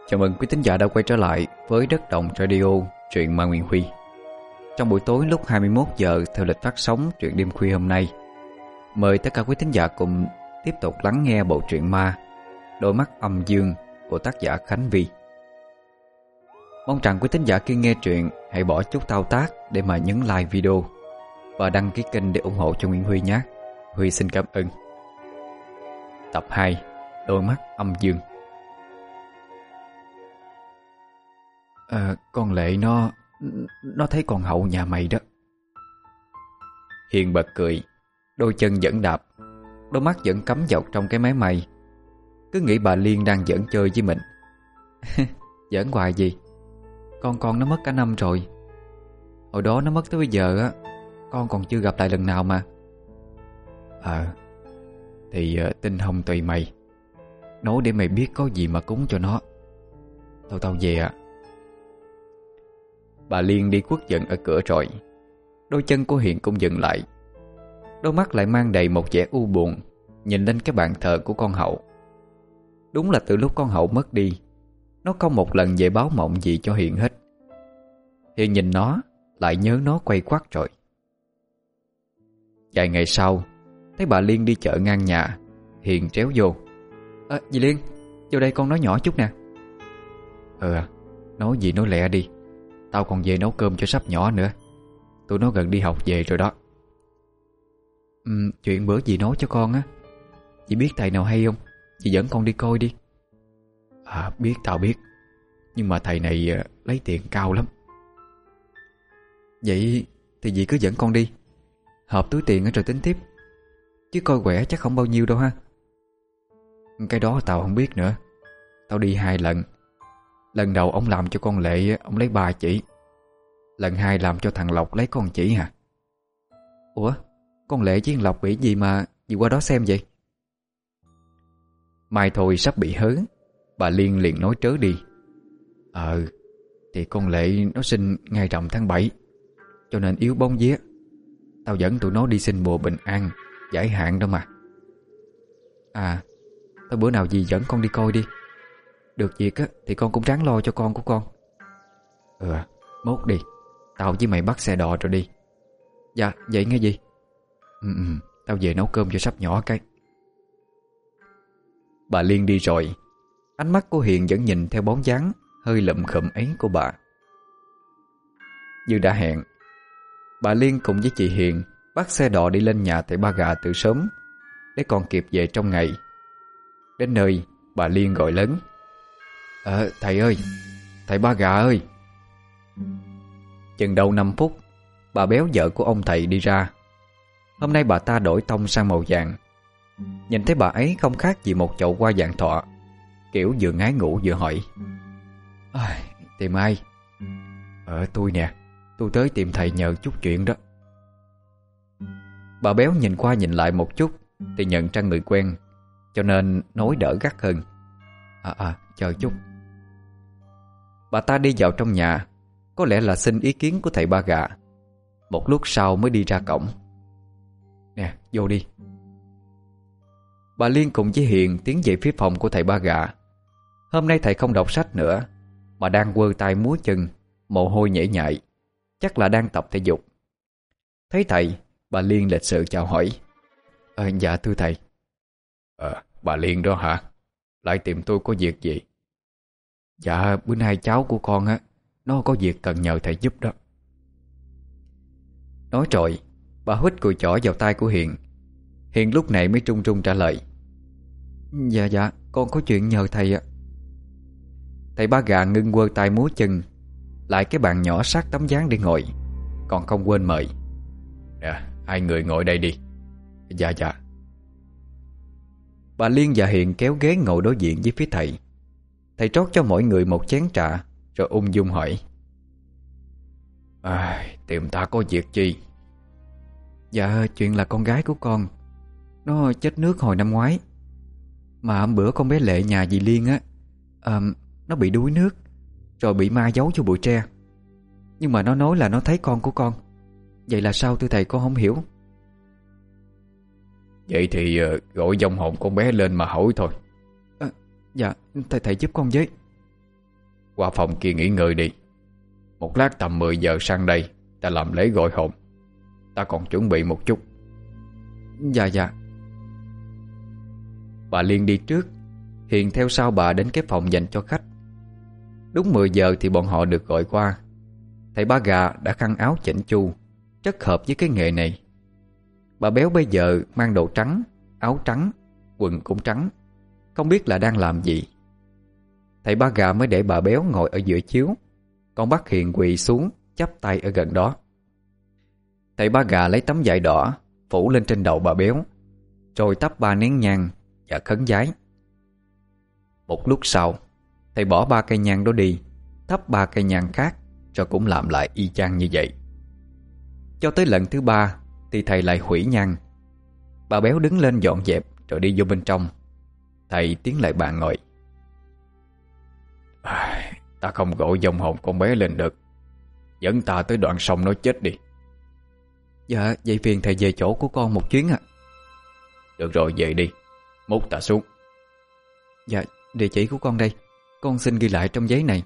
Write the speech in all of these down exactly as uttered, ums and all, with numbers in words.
Chào mừng quý thính giả đã quay trở lại với Đất Đồng Radio, truyện Ma Nguyên Huy. Trong buổi tối lúc hai mươi mốt giờ theo lịch phát sóng truyện đêm khuya hôm nay, mời tất cả quý thính giả cùng tiếp tục lắng nghe bộ truyện ma Đôi Mắt Âm Dương của tác giả Khánh Vy. Mong rằng quý thính giả khi nghe truyện hãy bỏ chút thao tác để mà nhấn like video và đăng ký kênh để ủng hộ cho Nguyên Huy nhé. Huy xin cảm ơn. Tập hai, Đôi Mắt Âm Dương. À, con Lệ nó Nó thấy con Hậu nhà mày đó. Hiền bật cười, đôi chân vẫn đạp, đôi mắt vẫn cắm dọc trong cái máy may. Cứ nghĩ bà Liên đang giỡn chơi với mình. Giỡn hoài gì, Con con nó mất cả năm rồi. Hồi đó nó mất tới bây giờ á, con còn chưa gặp lại lần nào mà. Ờ Thì uh, tinh hồng tùy mày. Nói để mày biết có gì mà cúng cho nó. Tao tao về à. Bà Liên đi khuất giận ở cửa rồi. Đôi chân của Hiền cũng dừng lại. Đôi mắt lại mang đầy một vẻ u buồn, nhìn lên cái bàn thờ của con Hậu. Đúng là từ lúc con Hậu mất đi, nó không một lần về báo mộng gì cho Hiền hết. Hiền nhìn nó, lại nhớ nó quay quắt rồi. Vài ngày sau, thấy bà Liên đi chợ ngang nhà, Hiền tréo vô. À, dì Liên, vô đây con nói nhỏ chút nè. Ừ, nói gì nói lẹ đi. Tao còn về nấu cơm cho sắp nhỏ nữa. Tụi nó gần đi học về rồi đó. ừ, Chuyện bữa dì nói cho con á, dì biết thầy nào hay không? Dì dẫn con đi coi đi. À biết, tao biết. Nhưng mà thầy này uh, lấy tiền cao lắm. Vậy thì dì cứ dẫn con đi, hợp túi tiền rồi tính tiếp. Chứ coi quẻ chắc không bao nhiêu đâu ha. Cái đó tao không biết nữa. Tao đi hai lần. Lần đầu ông làm cho con Lệ, ông lấy ba chỉ. Lần hai làm cho thằng Lộc lấy con chỉ hả? Ủa, con Lệ với thằng Lộc bị gì mà dì qua đó xem vậy? Mai thôi sắp bị hớ. Bà Liên liền nói trớ đi. Ờ Thì con Lệ nó sinh ngày rằm tháng bảy, cho nên yếu bóng vía. Tao dẫn tụi nó đi xin bùa bình an, giải hạn đâu mà. À, tao bữa nào dì dẫn con đi coi đi. Được việc á thì con cũng ráng lo cho con của con. Ừ, mốt đi. Tao với mày bắt xe đò rồi đi. Dạ, vậy nghe gì? Ừ, ừ, tao về nấu cơm cho sắp nhỏ cái. Bà Liên đi rồi. Ánh mắt của Hiền vẫn nhìn theo bóng dáng hơi lụm khụm ấy của bà. Như đã hẹn, bà Liên cùng với chị Hiền bắt xe đò đi lên nhà thầy Ba Gà từ sớm, để còn kịp về trong ngày. Đến nơi, bà Liên gọi lớn. Ờ, thầy ơi, thầy Ba Gà ơi. Chừng đầu năm phút, bà Béo vợ của ông thầy đi ra. Hôm nay bà ta đổi tông sang màu vàng. Nhìn thấy bà ấy không khác gì một chậu hoa vàng thọ, kiểu vừa ngái ngủ vừa hỏi. À, tìm ai? Ờ, tôi nè. Tôi tới tìm thầy nhờ chút chuyện đó. Bà Béo nhìn qua nhìn lại một chút thì nhận ra người quen, cho nên nói đỡ gắt hơn. À à, chờ chút. Bà ta đi vào trong nhà, có lẽ là xin ý kiến của thầy Ba Gà. Một lúc sau mới đi ra cổng. Nè, vô đi. Bà Liên cùng với Hiền tiến về phía phòng của thầy Ba Gà. Hôm nay thầy không đọc sách nữa, mà đang quơ tay múa chân, mồ hôi nhễ nhại, chắc là đang tập thể dục. Thấy thầy, bà Liên lịch sự chào hỏi. À, dạ thưa thầy. Ờ, bà Liên đó hả? Lại tìm tôi có việc gì? Dạ, bữa nay cháu của con á, nó có việc cần nhờ thầy giúp đó. Nói rồi, bà huýt cùi chỏ vào tay của Hiền. Hiền lúc này mới trung trung trả lời. Dạ dạ, con có chuyện nhờ thầy ạ. Thầy Ba Gà ngưng quơ tay múa chân, lại cái bàn nhỏ sát tấm ván để ngồi, còn không quên mời. Nè, hai người ngồi đây đi. Dạ dạ. Bà Liên và Hiền kéo ghế ngồi đối diện với phía thầy. Thầy trót cho mỗi người một chén trà, rồi ung dung hỏi. À, tìm ta có việc chi? Dạ, chuyện là con gái của con, nó chết nước hồi năm ngoái. Mà hôm bữa con bé Lệ nhà dì Liên á, à, nó bị đuối nước, rồi bị ma giấu cho bụi tre. Nhưng mà nó nói là nó thấy con của con. Vậy là sao thưa thầy, con không hiểu. Vậy thì gọi vong hồn con bé lên mà hỏi thôi. À, dạ, thầy thầy giúp con với. Qua phòng kia nghỉ ngơi đi. Một lát tầm mười giờ sang đây ta làm lễ gọi hồn. Ta còn chuẩn bị một chút. Dạ dạ. Bà Liên đi trước, Hiền theo sau bà đến cái phòng dành cho khách. Đúng mười giờ thì bọn họ được gọi qua. Thầy Ba Gà đã khăn áo chỉnh chu, rất hợp với cái nghề này. Bà Béo bây giờ mang đồ trắng, áo trắng, quần cũng trắng, không biết là đang làm gì. Thầy Ba Gà mới để bà Béo ngồi ở giữa chiếu, còn bắt Hiền quỳ xuống chắp tay ở gần đó. Thầy Ba Gà lấy tấm vải đỏ phủ lên trên đầu bà Béo, rồi thắp ba nén nhang và khấn vái. Một lúc sau, thầy bỏ ba cây nhang đó đi, thắp ba cây nhang khác, rồi cũng làm lại y chang như vậy. Cho tới lần thứ ba thì thầy lại hủy nhang. Bà Béo đứng lên dọn dẹp rồi đi vô bên trong. Thầy tiến lại bàn ngồi. à, Ta không gọi dòng hồn con bé lên được. Dẫn ta tới đoạn sông nó chết đi. Dạ, vậy phiền thầy về chỗ của con một chuyến ạ. Được rồi, về đi. Múc ta xuống. Dạ, địa chỉ của con đây, con xin ghi lại trong giấy này.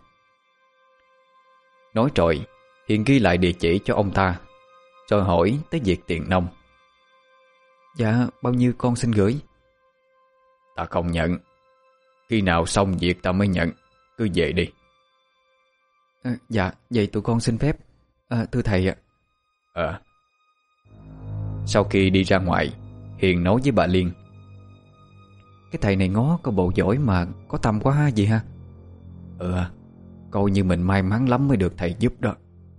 Nói rồi, Hiền ghi lại địa chỉ cho ông ta, rồi hỏi tới việc tiền nông. Dạ, bao nhiêu con xin gửi? Ta không nhận. Khi nào xong việc ta mới nhận. Cứ về đi. à, Dạ, vậy tụi con xin phép. à, Thưa thầy ạ. Ờ Sau khi đi ra ngoài, Hiền nói với bà Liên. Cái thầy này ngó có bộ giỏi mà có tâm quá ha gì ha. Ừ, coi như mình may mắn lắm mới được thầy giúp đó.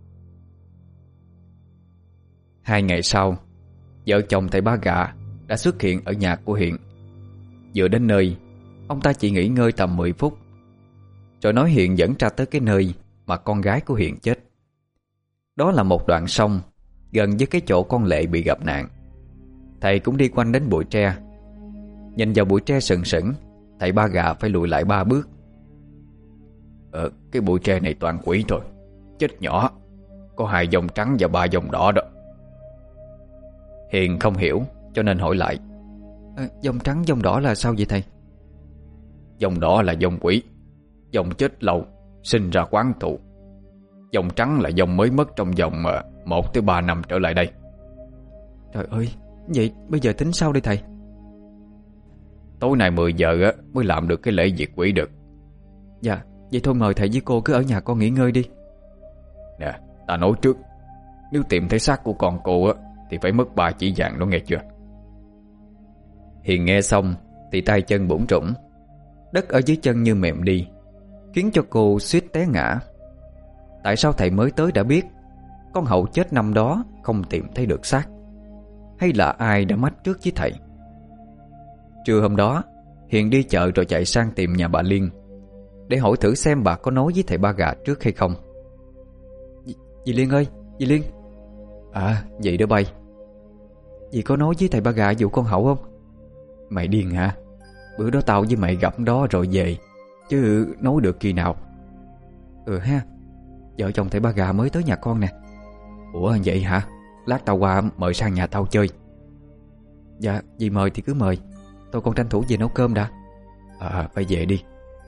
Hai ngày sau, vợ chồng thầy Ba Gà đã xuất hiện ở nhà của Hiền. Vừa đến nơi, ông ta chỉ nghỉ ngơi tầm mười phút, rồi nói Hiền dẫn ra tới cái nơi mà con gái của Hiền chết. Đó là một đoạn sông gần với cái chỗ con Lệ bị gặp nạn. Thầy cũng đi quanh đến bụi tre. Nhìn vào bụi tre sừng sững, thầy Ba Gà phải lùi lại ba bước. Ờ, cái bụi tre này toàn quỷ thôi. Chết nhỏ. Có hai dòng trắng và ba dòng đỏ đó. Hiền không hiểu cho nên hỏi lại. à, Dòng trắng dòng đỏ là sao vậy thầy? Dòng đỏ là dòng quỷ, dòng chết lâu, sinh ra quán thù. Dòng trắng là dòng mới mất trong vòng một tới ba năm trở lại đây. Trời ơi, vậy bây giờ tính sao đây thầy? Tối nay mười giờ á, mới làm được cái lễ diệt quỷ được. Dạ, vậy thôi mời thầy với cô cứ ở nhà con nghỉ ngơi đi. Nè, ta nói trước, nếu tìm thấy xác của con cô á thì phải mất ba chỉ vàng đó, nghe chưa? Hiền nghe xong thì tay chân bủn rủn, đất ở dưới chân như mềm đi, khiến cho cô suýt té ngã. Tại sao thầy mới tới đã biết con Hậu chết năm đó không tìm thấy được xác? Hay là ai đã mách trước với thầy? Trưa hôm đó, Hiền đi chợ rồi chạy sang tìm nhà bà Liên để hỏi thử xem bà có nói với thầy Ba Gà trước hay không. Dì, dì Liên ơi, dì Liên. À, vậy đó bay. Dì có nói với thầy Ba Gà vụ con Hậu không? Mày điên hả? Bữa đó tao với mày gặp đó rồi về, chứ nói được kỳ nào. Ừ ha, vợ chồng thầy Ba Gà mới tới nhà con nè. Ủa vậy hả? Lát tao qua mời sang nhà tao chơi. Dạ, dì mời thì cứ mời. Tôi còn tranh thủ về nấu cơm đã. À, phải về đi.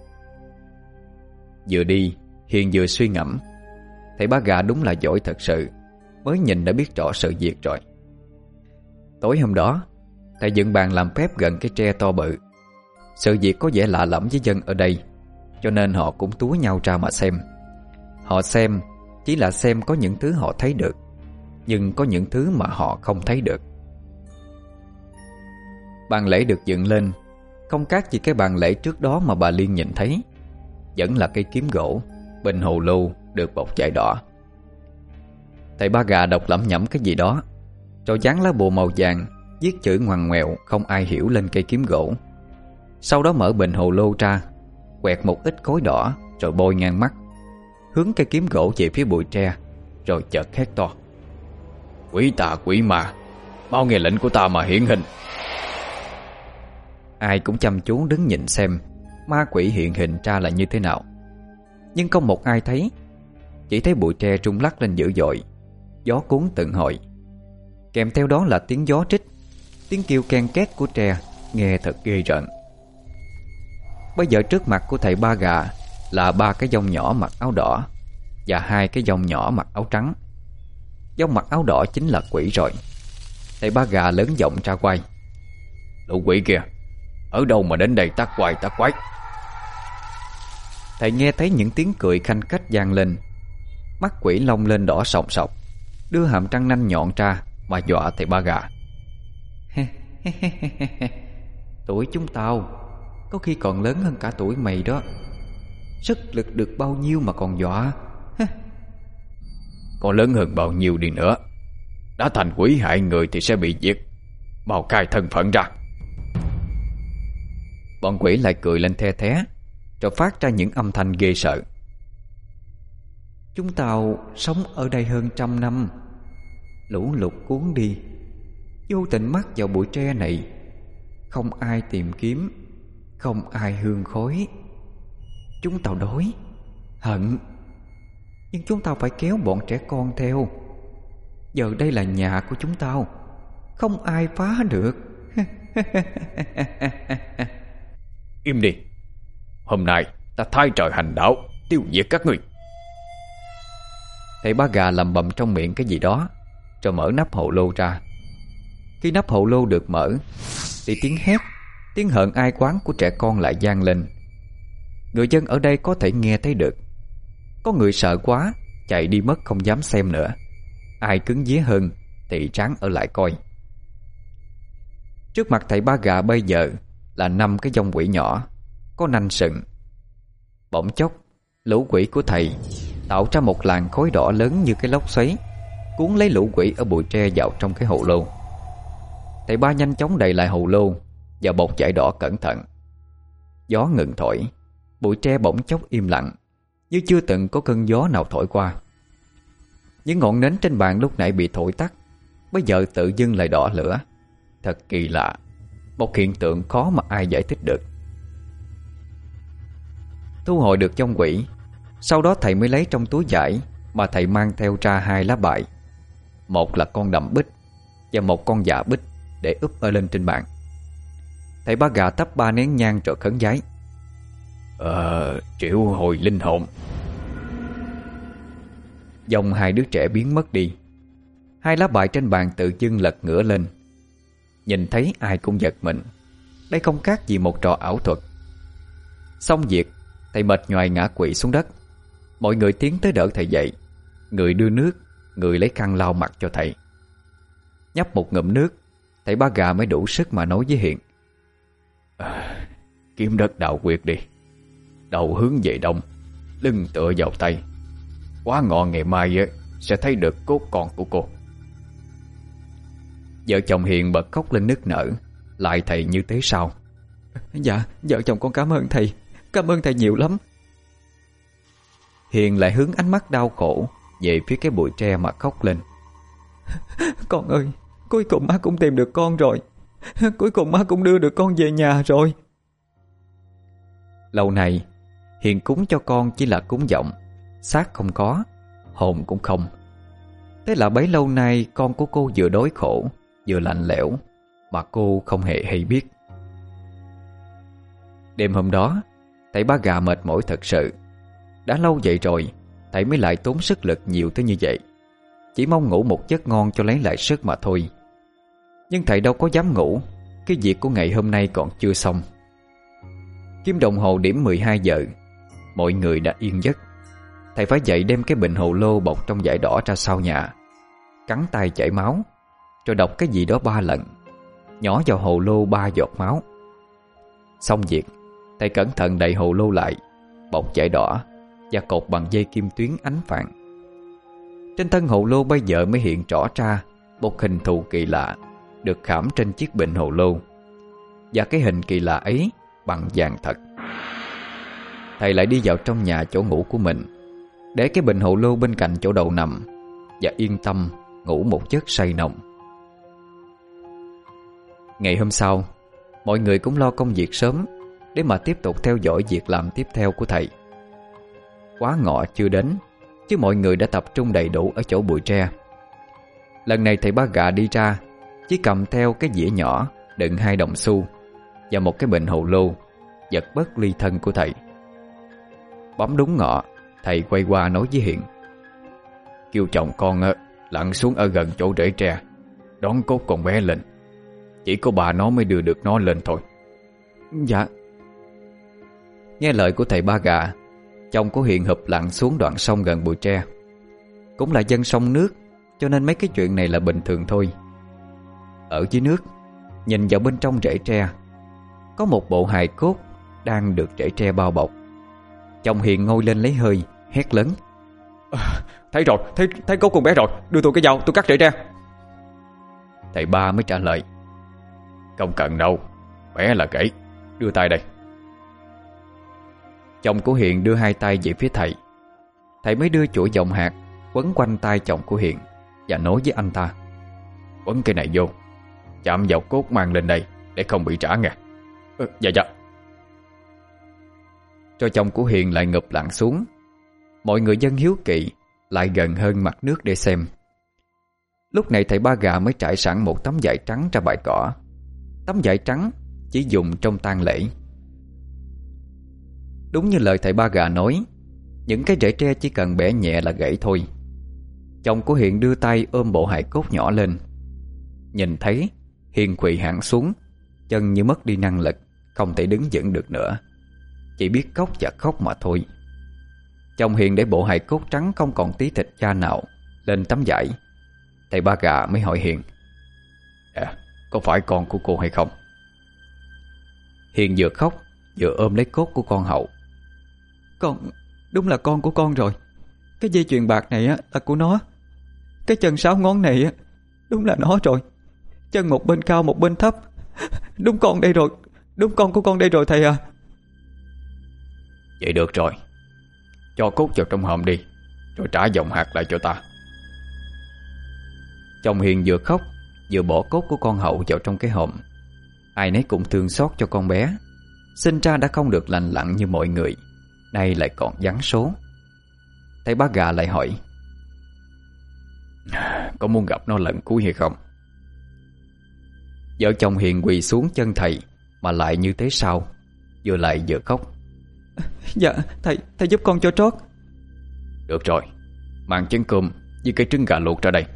Vừa đi, Hiền vừa suy ngẫm. Thầy Ba Gà đúng là giỏi thật sự, mới nhìn đã biết rõ sự việc rồi. Tối hôm đó, thầy dựng bàn làm phép gần cái tre to bự. Sự việc có vẻ lạ lẫm với dân ở đây, cho nên họ cũng túa nhau ra mà xem. Họ xem chỉ là xem có những thứ họ thấy được, nhưng có những thứ mà họ không thấy được. Bàn lễ được dựng lên, không khác gì cái bàn lễ trước đó mà bà Liên nhìn thấy. Vẫn là cây kiếm gỗ, bình hồ lô được bọc vải đỏ. Thầy Ba Gà đọc lẩm nhẩm cái gì đó, rồi dán lá bùa màu vàng, viết chữ ngoằn ngoèo không ai hiểu lên cây kiếm gỗ. Sau đó mở bình hồ lô ra, quẹt một ít khối đỏ rồi bôi ngang mắt, hướng cây kiếm gỗ về phía bụi tre, rồi chợt hét to: Quỷ tà quỷ ma, mau nghe lệnh của ta mà hiển hình. Ai cũng chăm chú đứng nhìn xem ma quỷ hiện hình ra là như thế nào. Nhưng không một ai thấy. Chỉ thấy bụi tre rung lắc lên dữ dội, gió cuốn từng hồi. Kèm theo đó là tiếng gió trích, tiếng kêu ken két của tre, nghe thật ghê rợn. Bây giờ trước mặt của thầy Ba Gà là ba cái dông nhỏ mặc áo đỏ và hai cái dông nhỏ mặc áo trắng. Dông mặc áo đỏ chính là quỷ rồi. Thầy Ba Gà lớn giọng ra quay: "Lũ quỷ kìa, ở đâu mà đến đây tác quái tác quái?" Thầy nghe thấy những tiếng cười khanh khách vang lên. Mắt quỷ long lên đỏ sòng sọc, đưa hàm răng nanh nhọn ra mà dọa thầy Ba Gà. "Tuổi chúng tao có khi còn lớn hơn cả tuổi mày đó. Sức lực được bao nhiêu mà còn dọa?" "Có lớn hơn bao nhiêu đi nữa, đã thành quỷ hại người thì sẽ bị diệt. Mau khai thân phận ra." Bọn quỷ lại cười lên the thé, rồi phát ra những âm thanh ghê sợ. "Chúng tao sống ở đây hơn trăm năm. Lũ lụt cuốn đi, vô tình mắc vào bụi tre này. Không ai tìm kiếm, không ai hương khói. Chúng tao đói, hận, nhưng chúng tao phải kéo bọn trẻ con theo. Giờ đây là nhà của chúng tao, không ai phá được." "Im đi, hôm nay ta thay trời hành đạo, tiêu diệt các ngươi." Thầy Ba Gà lầm bầm trong miệng cái gì đó, rồi mở nắp hồ lô ra. Khi nắp hồ lô được mở thì tiếng hét, tiếng hận ai quán của trẻ con lại vang lên. Người dân ở đây có thể nghe thấy được. Có người sợ quá chạy đi mất không dám xem nữa. Ai cứng vía hơn thì ráng ở lại coi. Trước mặt thầy Ba Gà bây giờ là năm cái dông quỷ nhỏ, có nanh sừng. Bỗng chốc, lũ quỷ của thầy tạo ra một làn khói đỏ lớn như cái lốc xoáy, cuốn lấy lũ quỷ ở bụi tre vào trong cái hồ lô. Thầy Ba nhanh chóng đậy lại hồ lô và bột vải đỏ cẩn thận. Gió ngừng thổi, bụi tre bỗng chốc im lặng, như chưa từng có cơn gió nào thổi qua. Những ngọn nến trên bàn lúc nãy bị thổi tắt, bây giờ tự dưng lại đỏ lửa. Thật kỳ lạ, một hiện tượng khó mà ai giải thích được. Thu hồi được dông quỷ, sau đó thầy mới lấy trong túi vải mà thầy mang theo ra hai lá bài. Một là con đầm bích và một con dạ bích để úp ở lên trên bàn. Thầy Ba Gà thắp ba nén nhang rồi khấn vái: Ờ, triệu hồi linh hồn. Dòng hai đứa trẻ biến mất đi. Hai lá bài trên bàn tự dưng lật ngửa lên. Nhìn thấy ai cũng giật mình. Đây không khác gì một trò ảo thuật. Xong việc, thầy mệt nhoài ngã quỵ xuống đất. Mọi người tiến tới đỡ thầy dậy. Người đưa nước, người lấy khăn lau mặt cho thầy. Nhấp một ngụm nước, thầy Ba Gà mới đủ sức mà nói với Hiền: à, Kiếm đất đào quyệt đi. Đầu hướng về đông, lưng tựa vào tay. Quá ngọ ngày mai sẽ thấy được cốt con của cô. Vợ chồng Hiền bật khóc lên nức nở. Lại thầy như thế sao? Dạ, vợ chồng con cảm ơn thầy. Cảm ơn thầy nhiều lắm. Hiền lại hướng ánh mắt đau khổ về phía cái bụi tre mà khóc lên. Con ơi, cuối cùng má cũng tìm được con rồi. Cuối cùng má cũng đưa được con về nhà rồi. Lâu nay Hiền cúng cho con chỉ là cúng vọng, xác không có, hồn cũng không. Thế là bấy lâu nay con của cô vừa đói khổ, vừa lạnh lẽo, mà cô không hề hay biết. Đêm hôm đó, thầy Ba Gà mệt mỏi thật sự. Đã lâu vậy rồi, thầy mới lại tốn sức lực nhiều tới như vậy. Chỉ mong ngủ một giấc ngon cho lấy lại sức mà thôi. Nhưng thầy đâu có dám ngủ, cái việc của ngày hôm nay còn chưa xong. Kim đồng hồ điểm mười hai giờ, mọi người đã yên giấc. Thầy phải dậy đem cái bình hồ lô bọc trong vải đỏ ra sau nhà, cắn tay chảy máu, rồi đọc cái gì đó ba lần, nhỏ vào hồ lô ba giọt máu. Xong việc, thầy cẩn thận đậy hồ lô lại, bọc vải đỏ và cột bằng dây kim tuyến ánh vàng. Trên thân hồ lô bây giờ mới hiện rõ ra một hình thù kỳ lạ được khảm trên chiếc bình hồ lô, và cái hình kỳ lạ ấy bằng vàng thật. Thầy lại đi vào trong nhà chỗ ngủ của mình, để cái bình hồ lô bên cạnh chỗ đầu nằm, và yên tâm ngủ một giấc say nồng. Ngày hôm sau, mọi người cũng lo công việc sớm để mà tiếp tục theo dõi việc làm tiếp theo của thầy. Quá ngọ chưa đến, chứ mọi người đã tập trung đầy đủ ở chỗ bụi tre. Lần này thầy Ba Gà đi ra chỉ cầm theo cái dĩa nhỏ đựng hai đồng xu và một cái bình hồ lô, giật bớt ly thân của thầy. Bấm đúng ngọ, thầy quay qua nói với Hiền: Kêu chồng con lặn xuống ở gần chỗ rễ tre, đón cốt con bé lên. Chỉ có bà nó mới đưa được nó lên thôi. Dạ. Nghe lời của thầy Ba Gà, chồng của Hiền hụp lặn xuống đoạn sông gần bụi tre. Cũng là dân sông nước, cho nên mấy cái chuyện này là bình thường thôi. Ở dưới nước, nhìn vào bên trong rễ tre, có một bộ hài cốt đang được rễ tre bao bọc. Chồng Hiền ngồi lên lấy hơi, hét lớn: à, Thấy rồi, thấy, thấy cốt con bé rồi. Đưa tôi cái dao, tôi cắt rễ tre. Thầy Ba mới trả lời: Không cần đâu, bé là kỹ. Đưa tay đây. Chồng của Hiền đưa hai tay về phía thầy. Thầy mới đưa chuỗi vòng hạt quấn quanh tay chồng của Hiền và nói với anh ta: Quấn cái này vô, chạm vào cốt mang lên đây để không bị trả nghe. ừ, Dạ dạ. Cho chồng của Hiền lại ngụp lặn xuống. Mọi người dân hiếu kỳ lại gần hơn mặt nước để xem. Lúc này thầy Ba Gà mới trải sẵn một tấm vải trắng ra bãi cỏ. Tấm vải trắng chỉ dùng trong tang lễ. Đúng như lời thầy Ba Gà nói, những cái rễ tre chỉ cần bẻ nhẹ là gãy thôi. Chồng của Hiền đưa tay ôm bộ hài cốt nhỏ lên. Nhìn thấy Hiền quỳ hẳn xuống, chân như mất đi năng lực, không thể đứng vững được nữa, chỉ biết khóc và khóc mà thôi. Chồng Hiền để bộ hài cốt trắng không còn tí thịt da nào lên tấm vải. Thầy Ba Gà mới hỏi Hiền: à, Có phải con của cô hay không? Hiền vừa khóc vừa ôm lấy cốt của con Hậu. Con, đúng là con của con rồi. Cái dây chuyền bạc này á là của nó. Cái chân sáu ngón này á đúng là nó rồi. Chân một bên cao một bên thấp. Đúng con đây rồi. Đúng con của con đây rồi thầy à. Vậy được rồi, cho cốt vào trong hòm đi, rồi trả vòng hạt lại cho ta. Chồng Hiền vừa khóc vừa bỏ cốt của con Hậu vào trong cái hòm. Ai nấy cũng thương xót cho con bé. Sinh ra đã không được lành lặn như mọi người, nay lại còn vắng số. Thầy Ba Gà lại hỏi: Có muốn gặp nó lần cuối hay không? Vợ chồng Hiền quỳ xuống chân thầy mà lại như thế sao, vừa lại vừa khóc. Dạ thầy, thầy giúp con cho trót. Được rồi, mang chén cơm với cái trứng gà luộc ra đây.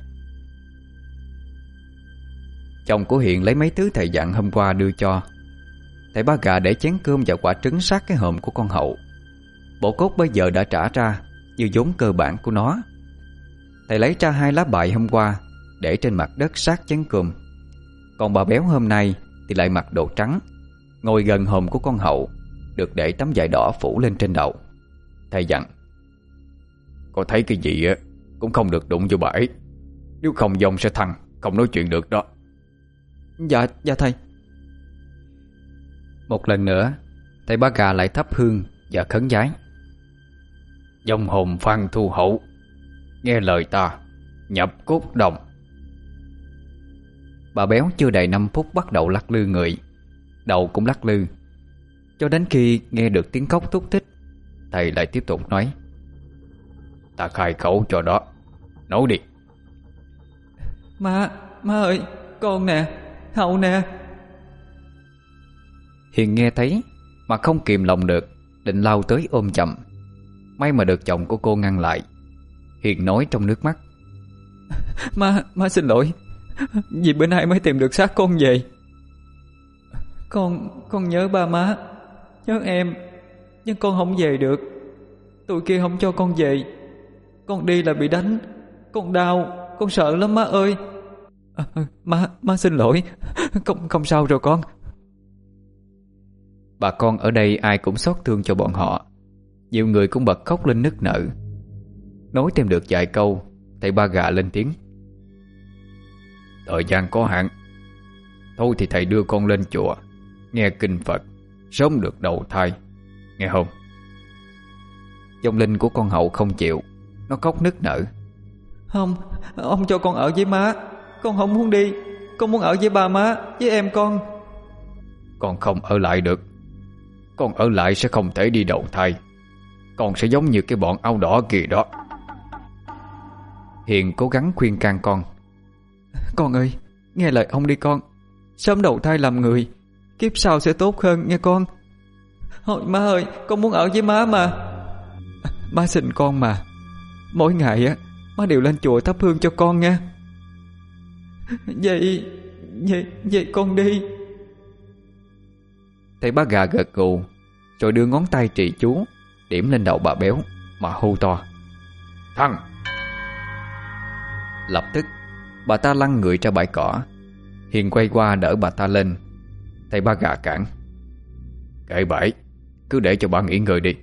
Chồng của Hiền lấy mấy thứ thầy dặn hôm qua đưa cho. Thầy Ba Gà để chén cơm và quả trứng sát cái hòm của con Hậu. Bộ cốt bây giờ đã trả ra như vốn cơ bản của nó. Thầy lấy ra hai lá bài hôm qua để trên mặt đất sát chén cơm. Còn bà Béo hôm nay thì lại mặc đồ trắng, ngồi gần hòm của con Hậu, được để tấm vải đỏ phủ lên trên đầu. Thầy dặn: Có thấy cái gì á cũng không được đụng vô bà ấy, nếu không dòng sẽ thăng, không nói chuyện được đó. Dạ, dạ thầy. Một lần nữa thầy Ba Gà lại thắp hương và khấn vái: Dòng hồn Phan Thu Hậu, nghe lời ta, nhập cốt đồng. Bà Béo chưa đầy năm phút bắt đầu lắc lư người, đầu cũng lắc lư, cho đến khi nghe được tiếng khóc thúc thích. Thầy lại tiếp tục nói: Ta khai khẩu cho đó, nói đi. Má, má ơi, con nè, Hậu nè. Hiền nghe thấy mà không kìm lòng được, định lao tới ôm chậm. May mà được chồng của cô ngăn lại. Hiền nói trong nước mắt: Má, má xin lỗi, vì bữa nay mới tìm được xác con về. Con, con nhớ ba má, nhớ em, nhưng con không về được. Tụi kia không cho con về. Con đi là bị đánh, con đau, con sợ lắm má ơi. À, má, má xin lỗi, không, không sao rồi con. Bà con ở đây ai cũng xót thương cho bọn họ. Nhiều người cũng bật khóc lên nức nở. Nói thêm được vài câu, thầy Ba Gà lên tiếng: Thời gian có hạn, thôi thì thầy đưa con lên chùa nghe kinh Phật, sớm được đầu thai, nghe không? Vong linh của con Hậu không chịu, nó khóc nức nở: Không, ông cho con ở với má. Con không muốn đi, con muốn ở với ba má, với em con. Con không ở lại được. Con ở lại sẽ không thể đi đầu thai. Con sẽ giống như cái bọn áo đỏ kia đó. Hiền cố gắng khuyên can con: Con ơi, nghe lời ông đi con. Sớm đầu thai làm người, kiếp sau sẽ tốt hơn nghe con. Thôi má ơi, con muốn ở với má mà. Má sinh con mà. Mỗi ngày á má đều lên chùa thắp hương cho con nha. Vậy Vậy, vậy con đi. Thầy Ba Gà gật gù, rồi đưa ngón tay trì chú điểm lên đầu bà béo mà hô to: Thằng! Lập tức bà ta lăn người ra bãi cỏ. Hiền quay qua đỡ bà ta lên. Thầy Ba Gà cản: Kệ bãi, cứ để cho bà nghỉ ngơi đi.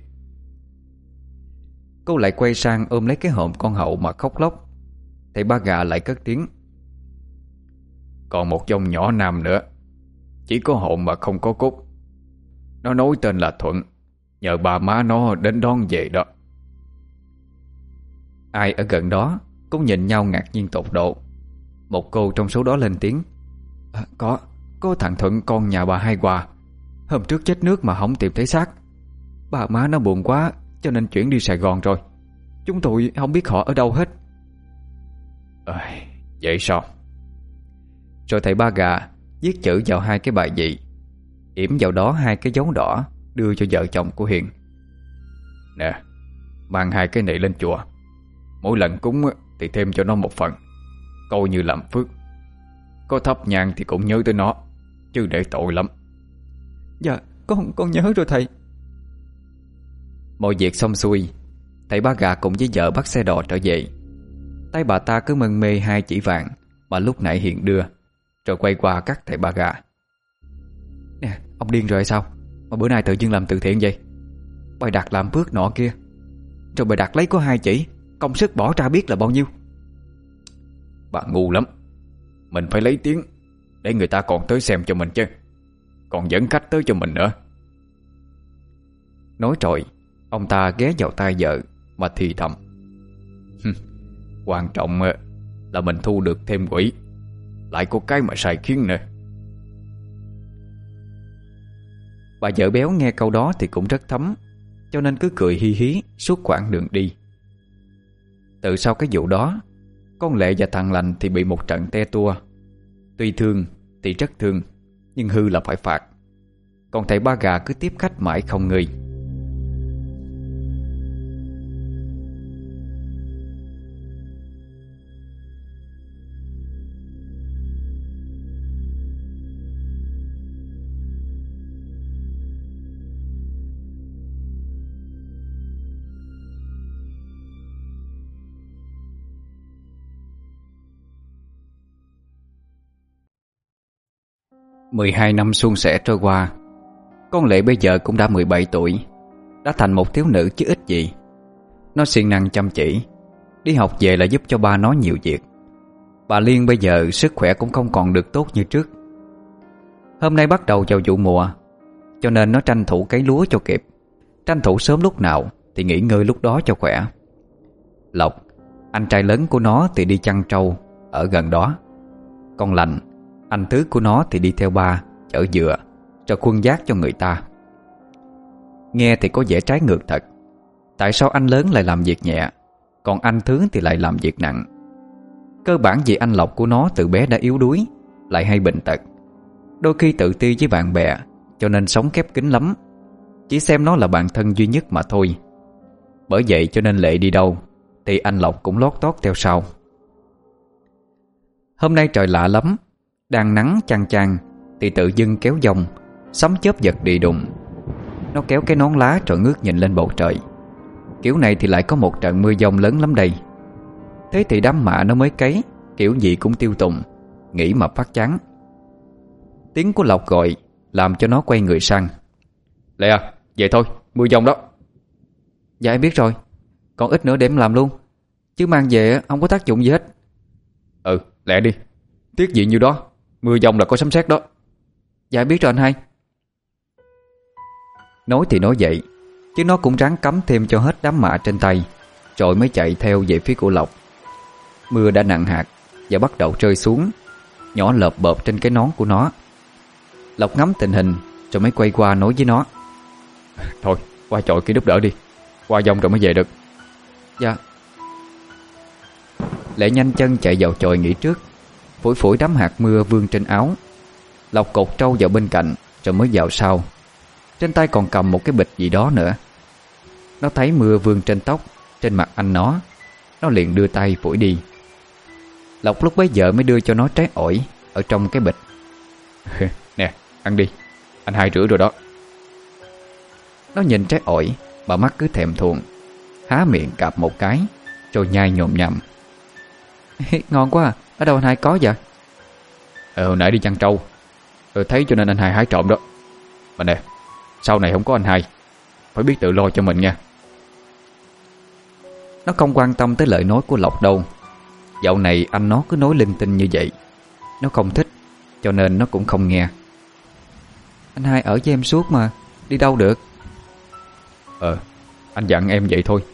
Cô lại quay sang ôm lấy cái hòm con hậu mà khóc lóc. Thầy Ba Gà lại cất tiếng: Còn một dòng nhỏ nam nữa, chỉ có hồn mà không có cốt. Nó nói tên là Thuận, nhờ bà má nó đến đón về đó. Ai ở gần đó cũng nhìn nhau ngạc nhiên tột độ. Một cô trong số đó lên tiếng: à, Có, có thằng Thuận con nhà bà Hai Hòa. Hôm trước chết nước mà không tìm thấy xác. Bà má nó buồn quá cho nên chuyển đi Sài Gòn rồi. Chúng tôi không biết họ ở đâu hết. À, vậy sao? Rồi thầy Ba Gà viết chữ vào hai cái bài vị, yểm vào đó hai cái dấu đỏ, đưa cho vợ chồng của Hiền. Nè, mang hai cái này lên chùa. Mỗi lần cúng thì thêm cho nó một phần, coi như làm phước. Có thắp nhang thì cũng nhớ tới nó, chứ để tội lắm. Dạ, con con nhớ rồi thầy. Mọi việc xong xuôi, thầy Ba Gà cùng với vợ bắt xe đò trở về. Tay bà ta cứ mân mê hai chỉ vàng mà lúc nãy Hiền đưa, rồi quay qua cắt thầy Ba Gà: Nè, ông điên rồi hay sao mà bữa nay tự dưng làm từ thiện vậy? Bài đặt làm phước nọ kia, rồi bài đặt lấy có hai chỉ, công sức bỏ ra biết là bao nhiêu. Bà ngu lắm. Mình phải lấy tiếng để người ta còn tới xem cho mình chứ, còn dẫn khách tới cho mình nữa. Nói rồi, ông ta ghé vào tai vợ mà thì thầm: Quan trọng là mình thu được thêm quỹ, lại có cái mà xài khiến nữa. Bà vợ béo nghe câu đó thì cũng rất thấm, cho nên cứ cười hi hí suốt quãng đường đi. Từ sau cái vụ đó, con Lệ và thằng Lành thì bị một trận te tua. Tuy thương thì rất thương, nhưng hư là phải phạt. Còn thầy Ba Gà cứ tiếp khách mãi không ngơi. Mười hai năm suôn sẻ trôi qua, con Lệ bây giờ cũng đã mười bảy tuổi, đã thành một thiếu nữ chứ ít gì. Nó siêng năng chăm chỉ, đi học về là giúp cho ba nó nhiều việc. Bà Liên bây giờ sức khỏe cũng không còn được tốt như trước. Hôm nay bắt đầu vào vụ mùa, cho nên nó tranh thủ cấy lúa cho kịp, tranh thủ sớm lúc nào thì nghỉ ngơi lúc đó cho khỏe. Lộc, anh trai lớn của nó thì đi chăn trâu ở gần đó. Còn Lành, anh tứ của nó thì đi theo ba chở dừa cho khuân vác cho người ta. Nghe thì có vẻ trái ngược thật. Tại sao anh lớn lại làm việc nhẹ, còn anh thứ thì lại làm việc nặng? Cơ bản vì anh Lộc của nó từ bé đã yếu đuối, lại hay bệnh tật, đôi khi tự ti với bạn bè, cho nên sống khép kín lắm, chỉ xem nó là bạn thân duy nhất mà thôi. Bởi vậy cho nên Lệ đi đâu thì anh Lộc cũng lót tót theo sau. Hôm nay trời lạ lắm. Đang nắng chang chang thì tự dưng kéo giông, sấm chớp giật đi đùng. Nó kéo cái nón lá rồi ngước nhìn lên bầu trời. Kiểu này thì lại có một trận mưa giông lớn lắm đây. Thế thì đám mạ nó mới cấy, kiểu gì cũng tiêu tùng, nghĩ mà phát chán. Tiếng của Lộc gọi làm cho nó quay người sang. Lệ à, về thôi, mưa giông đó. Dạ em biết rồi, còn ít nữa để em làm luôn, chứ mang về không có tác dụng gì hết. Ừ, lẹ đi, tiếc gì nhiêu đó, mưa giông là có sấm sét đó. Dạ biết rồi anh hai. Nói thì nói vậy, chứ nó cũng ráng cắm thêm cho hết đám mạ trên tay, rồi mới chạy theo về phía của Lộc. Mưa đã nặng hạt và bắt đầu rơi xuống, nhỏ lợp bợp trên cái nón của nó. Lộc ngắm tình hình rồi mới quay qua nói với nó. Thôi, qua chọi kia giúp đỡ đi, qua giông rồi mới về được. Dạ. Lệ nhanh chân chạy vào chòi nghỉ trước, phủi phủi đám hạt mưa vương trên áo. Lộc cột trâu vào bên cạnh rồi mới vào sau. Trên tay còn cầm một cái bịch gì đó nữa. Nó thấy mưa vương trên tóc, trên mặt anh nó. Nó liền đưa tay phủi đi. Lộc lúc bấy giờ mới đưa cho nó trái ổi ở trong cái bịch. Nè, ăn đi, anh hai rửa rồi đó. Nó nhìn trái ổi mà mắt cứ thèm thuồng, há miệng cạp một cái rồi nhai nhồm nhằm. Ngon quá à, ở đâu anh hai có vậy? Ờ, hồi nãy đi chăn trâu, ờ, thấy cho nên anh hai hái trộm đó. Mà nè, sau này không có anh hai, phải biết tự lo cho mình nha. Nó không quan tâm tới lời nói của Lộc đâu. Dạo này anh nó cứ nói linh tinh như vậy. Nó không thích, cho nên nó cũng không nghe. Anh hai ở với em suốt mà, đi đâu được? Ờ, anh dặn em vậy thôi.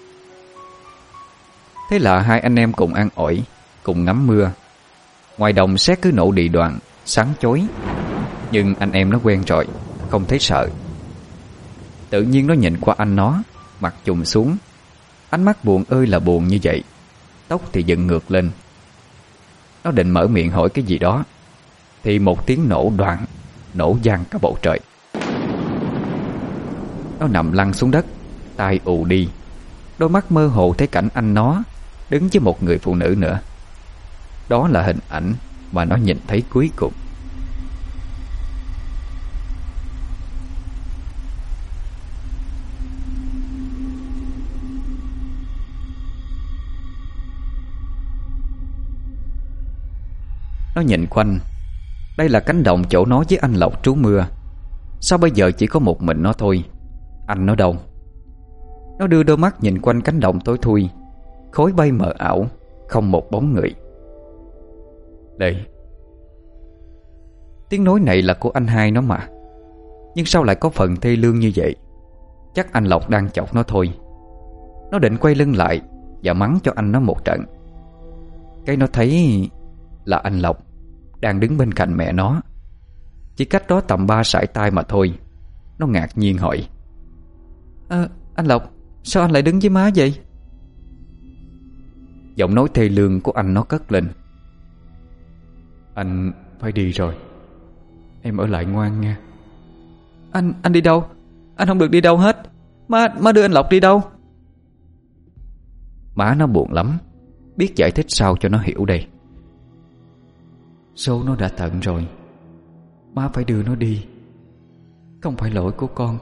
Thế là hai anh em cùng ăn ổi, cùng ngắm mưa. Ngoài đồng sét cứ nổ đì đoạn, sáng chói. Nhưng anh em nó quen rồi, không thấy sợ. Tự nhiên nó nhìn qua anh nó, mặt trùng xuống. Ánh mắt buồn ơi là buồn như vậy. Tóc thì dựng ngược lên. Nó định mở miệng hỏi cái gì đó, thì một tiếng nổ đoạn, nổ vang cả bầu trời. Nó nằm lăn xuống đất, tai ù đi. Đôi mắt mơ hồ thấy cảnh anh nó đứng với một người phụ nữ nữa. Đó là hình ảnh mà nó nhìn thấy cuối cùng. Nó nhìn quanh. Đây là cánh đồng chỗ nó với anh Lộc trú mưa. Sao bây giờ chỉ có một mình nó thôi? Anh nó đâu? Nó đưa đôi mắt nhìn quanh cánh đồng tối thui. Khói bay mờ ảo, không một bóng người. Đây, tiếng nói này là của anh hai nó mà. Nhưng sao lại có phần thê lương như vậy? Chắc anh Lộc đang chọc nó thôi. Nó định quay lưng lại và mắng cho anh nó một trận. Cái nó thấy là anh Lộc đang đứng bên cạnh mẹ nó, chỉ cách đó tầm ba sải tay mà thôi. Nó ngạc nhiên hỏi: à, anh Lộc, sao anh lại đứng với má vậy? Giọng nói thê lương của anh nó cất lên: Anh phải đi rồi, em ở lại ngoan nha. Anh, anh đi đâu? Anh không được đi đâu hết. Má, má đưa anh Lộc đi đâu? Má nó buồn lắm, biết giải thích sao cho nó hiểu đây. Số nó đã tận rồi, má phải đưa nó đi, không phải lỗi của con.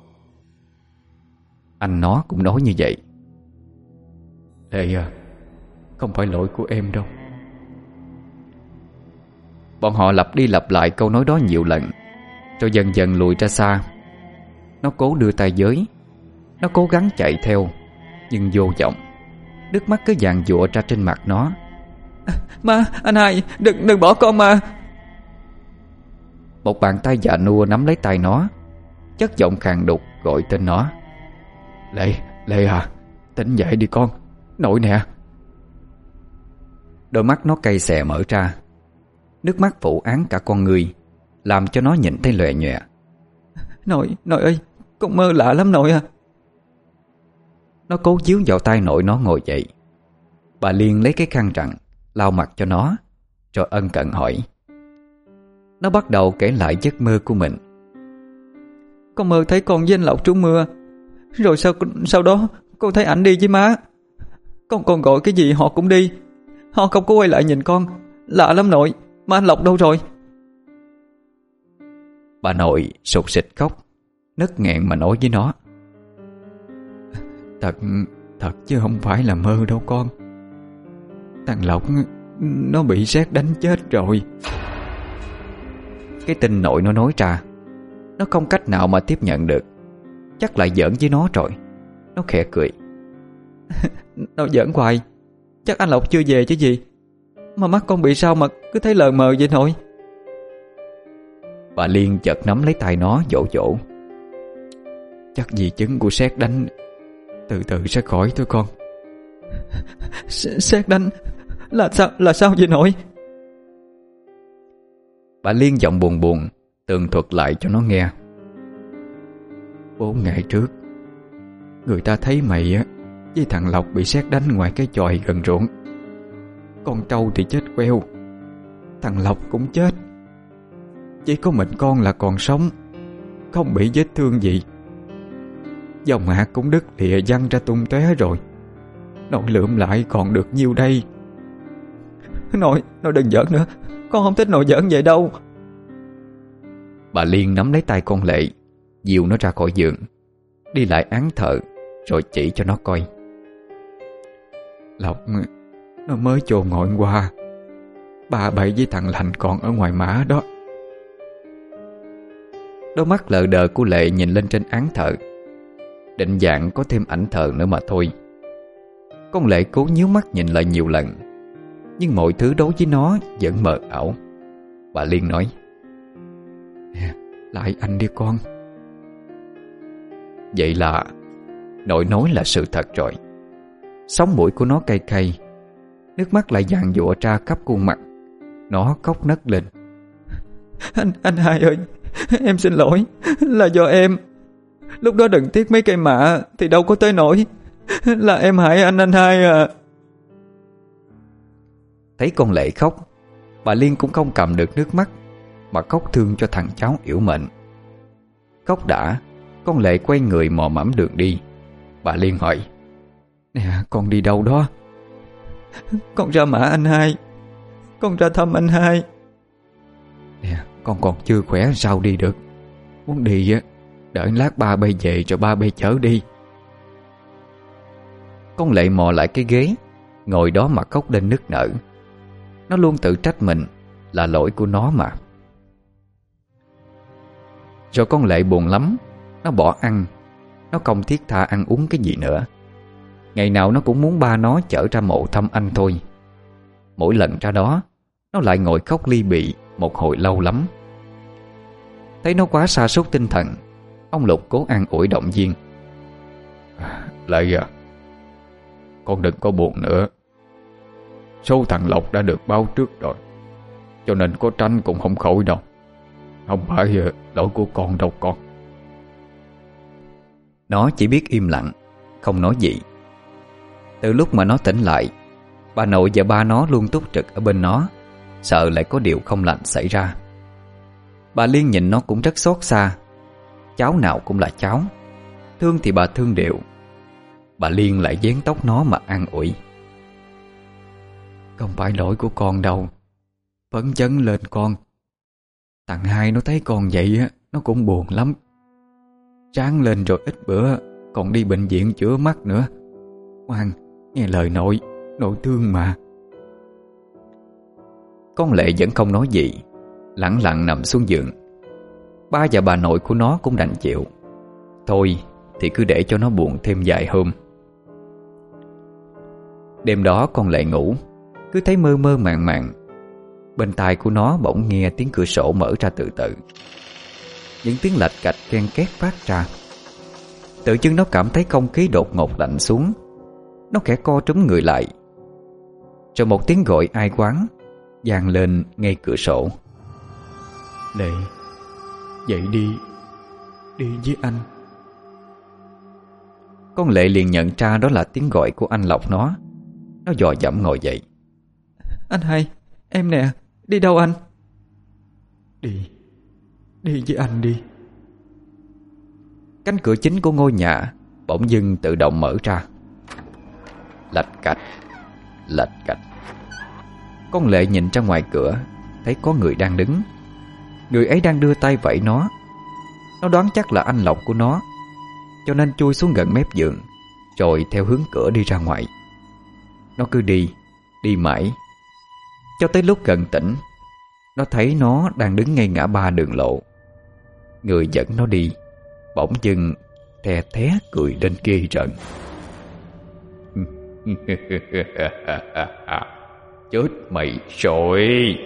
Anh nó cũng nói như vậy. Lệ à, không phải lỗi của em đâu. Bọn họ lặp đi lặp lại câu nói đó nhiều lần, rồi dần dần lùi ra xa. Nó cố đưa tay giới, nó cố gắng chạy theo, nhưng vô vọng. Nước mắt cứ dàn dụa ra trên mặt nó. À, má, anh hai, đừng, đừng bỏ con mà. Một bàn tay già nua nắm lấy tay nó, chất giọng khàn đục gọi tên nó. Lệ, Lệ à, tỉnh dậy đi con, nội nè. Đôi mắt nó cay xè mở ra, nước mắt phủ án cả con người, làm cho nó nhìn thấy lòe nhòe. Nội, nội ơi, con mơ lạ lắm nội à. Nó cố díu vào tay nội nó ngồi dậy. Bà Liên lấy cái khăn rặn lau mặt cho nó, rồi ân cần hỏi. Nó bắt đầu kể lại giấc mơ của mình. Con mơ thấy con với anh Lộc trú mưa. Rồi sau, sau đó con thấy ảnh đi với má. Con còn gọi cái gì họ cũng đi. Họ không có quay lại nhìn con. Lạ lắm nội, mà anh Lộc đâu rồi? Bà nội sụt sịt khóc, nấc nghẹn mà nói với nó. Thật, thật chứ không phải là mơ đâu con. Thằng Lộc nó bị sét đánh chết rồi. Cái tin nội nó nói ra, nó không cách nào mà tiếp nhận được. Chắc lại giỡn với nó rồi. Nó khẽ cười. Nó giỡn hoài, chắc anh Lộc chưa về chứ gì. Mà mắt con bị sao mà cứ thấy lờ mờ vậy nội? Bà Liên chợt nắm lấy tay nó dỗ dỗ. Chắc di chứng của sét đánh, từ từ sẽ khỏi thôi con. Sét đánh là sao, là sao vậy nội? Bà Liên giọng buồn buồn tường thuật lại cho nó nghe. Bốn ngày trước, người ta thấy mày á với thằng Lộc bị sét đánh ngoài cái chòi gần ruộng. Con trâu thì chết queo, thằng Lộc cũng chết. Chỉ có mình con là còn sống, không bị vết thương gì. Dòng hạt cũng đứt lìa văng ra tung tóe rồi. Nội lượm lại còn được nhiêu đây? Nội, nội đừng giỡn nữa. Con không thích nội giỡn vậy đâu. Bà Liên nắm lấy tay con Lệ, dìu nó ra khỏi giường, đi lại án thờ, rồi chỉ cho nó coi. Lộc, nó mới chôn ngồi qua. Bà Bảy với thằng Lành còn ở ngoài mã đó. Đôi mắt lờ đờ của Lệ nhìn lên trên án thờ, định dạng có thêm ảnh thờ nữa mà thôi. Con Lệ cố nhíu mắt nhìn lại nhiều lần, nhưng mọi thứ đối với nó vẫn mờ ảo. Bà Liên nói: Lại anh đi con. Vậy là nội nói là sự thật rồi. Sống mũi của nó cay cay, nước mắt lại giàn giụa ra khắp khuôn mặt. Nó khóc nấc lên: Anh, anh hai ơi, em xin lỗi. Là do em. Lúc đó đừng tiếc mấy cây mạ thì đâu có tới nổi. Là em hại anh anh hai à. Thấy con Lệ khóc, bà Liên cũng không cầm được nước mắt, mà khóc thương cho thằng cháu yểu mệnh. Khóc đã, con Lệ quay người mò mẫm đường đi. Bà Liên hỏi: Nè, con đi đâu đó? Con ra mã anh hai. Con ra thăm anh hai. Nè, con còn chưa khỏe sao đi được. Muốn đi á, đợi lát ba bay về rồi ba bay chở đi. Con Lệ mò lại cái ghế, ngồi đó mà khóc lên nức nở. Nó luôn tự trách mình, là lỗi của nó mà. Rồi con Lệ buồn lắm. Nó bỏ ăn. Nó không thiết tha ăn uống cái gì nữa. Ngày nào nó cũng muốn ba nó chở ra mộ thăm anh thôi. Mỗi lần ra đó, nó lại ngồi khóc ly bị một hồi lâu lắm. Thấy nó quá sa sút tinh thần, ông Lục cố an ủi động viên: Lệ à, con đừng có buồn nữa. Số thằng Lộc đã được báo trước rồi, cho nên có tránh cũng không khỏi đâu. Không phải lỗi của con đâu con. Nó chỉ biết im lặng, không nói gì. Từ lúc mà nó tỉnh lại, bà nội và ba nó luôn túc trực ở bên nó, sợ lại có điều không lành xảy ra. Bà Liên nhìn nó cũng rất xót xa. Cháu nào cũng là cháu, thương thì bà thương đều. Bà Liên lại vén tóc nó mà an ủi: Không phải lỗi của con đâu. Phấn chấn lên con. Thằng hai nó thấy con vậy á, nó cũng buồn lắm. Ráng lên rồi ít bữa còn đi bệnh viện chữa mắt nữa. Ngoan, nghe lời nội. Nội thương mà. Con Lệ vẫn không nói gì, lẳng lặng nằm xuống giường. Ba và bà nội của nó cũng đành chịu. Thôi thì cứ để cho nó buồn thêm vài hôm. Đêm đó con Lệ ngủ, cứ thấy mơ mơ màng màng. Bên tai của nó bỗng nghe tiếng cửa sổ mở ra từ từ. Những tiếng lạch cạch ken két phát ra. Tự dưng nó cảm thấy không khí đột ngột lạnh xuống. Nó khẽ co trúm người lại. Rồi một tiếng gọi ai oán vang lên ngay cửa sổ: Lệ, dậy đi. Đi với anh. Con Lệ liền nhận ra đó là tiếng gọi của anh Lộc nó. Nó dò dẫm ngồi dậy: Anh hai, em nè. Đi đâu anh? Đi. Đi với anh đi. Cánh cửa chính của ngôi nhà bỗng dưng tự động mở ra. Lạch cạch, lạch cạch. Con Lệ nhìn ra ngoài cửa, thấy có người đang đứng. Người ấy đang đưa tay vẫy nó. Nó đoán chắc là anh Lộc của nó, cho nên chui xuống gần mép giường, rồi theo hướng cửa đi ra ngoài. Nó cứ đi, đi mãi, cho tới lúc gần tỉnh, nó thấy nó đang đứng ngay ngã ba đường lộ. Người dẫn nó đi bỗng dưng the thé cười lên ghê rợn: Chết mày rồi.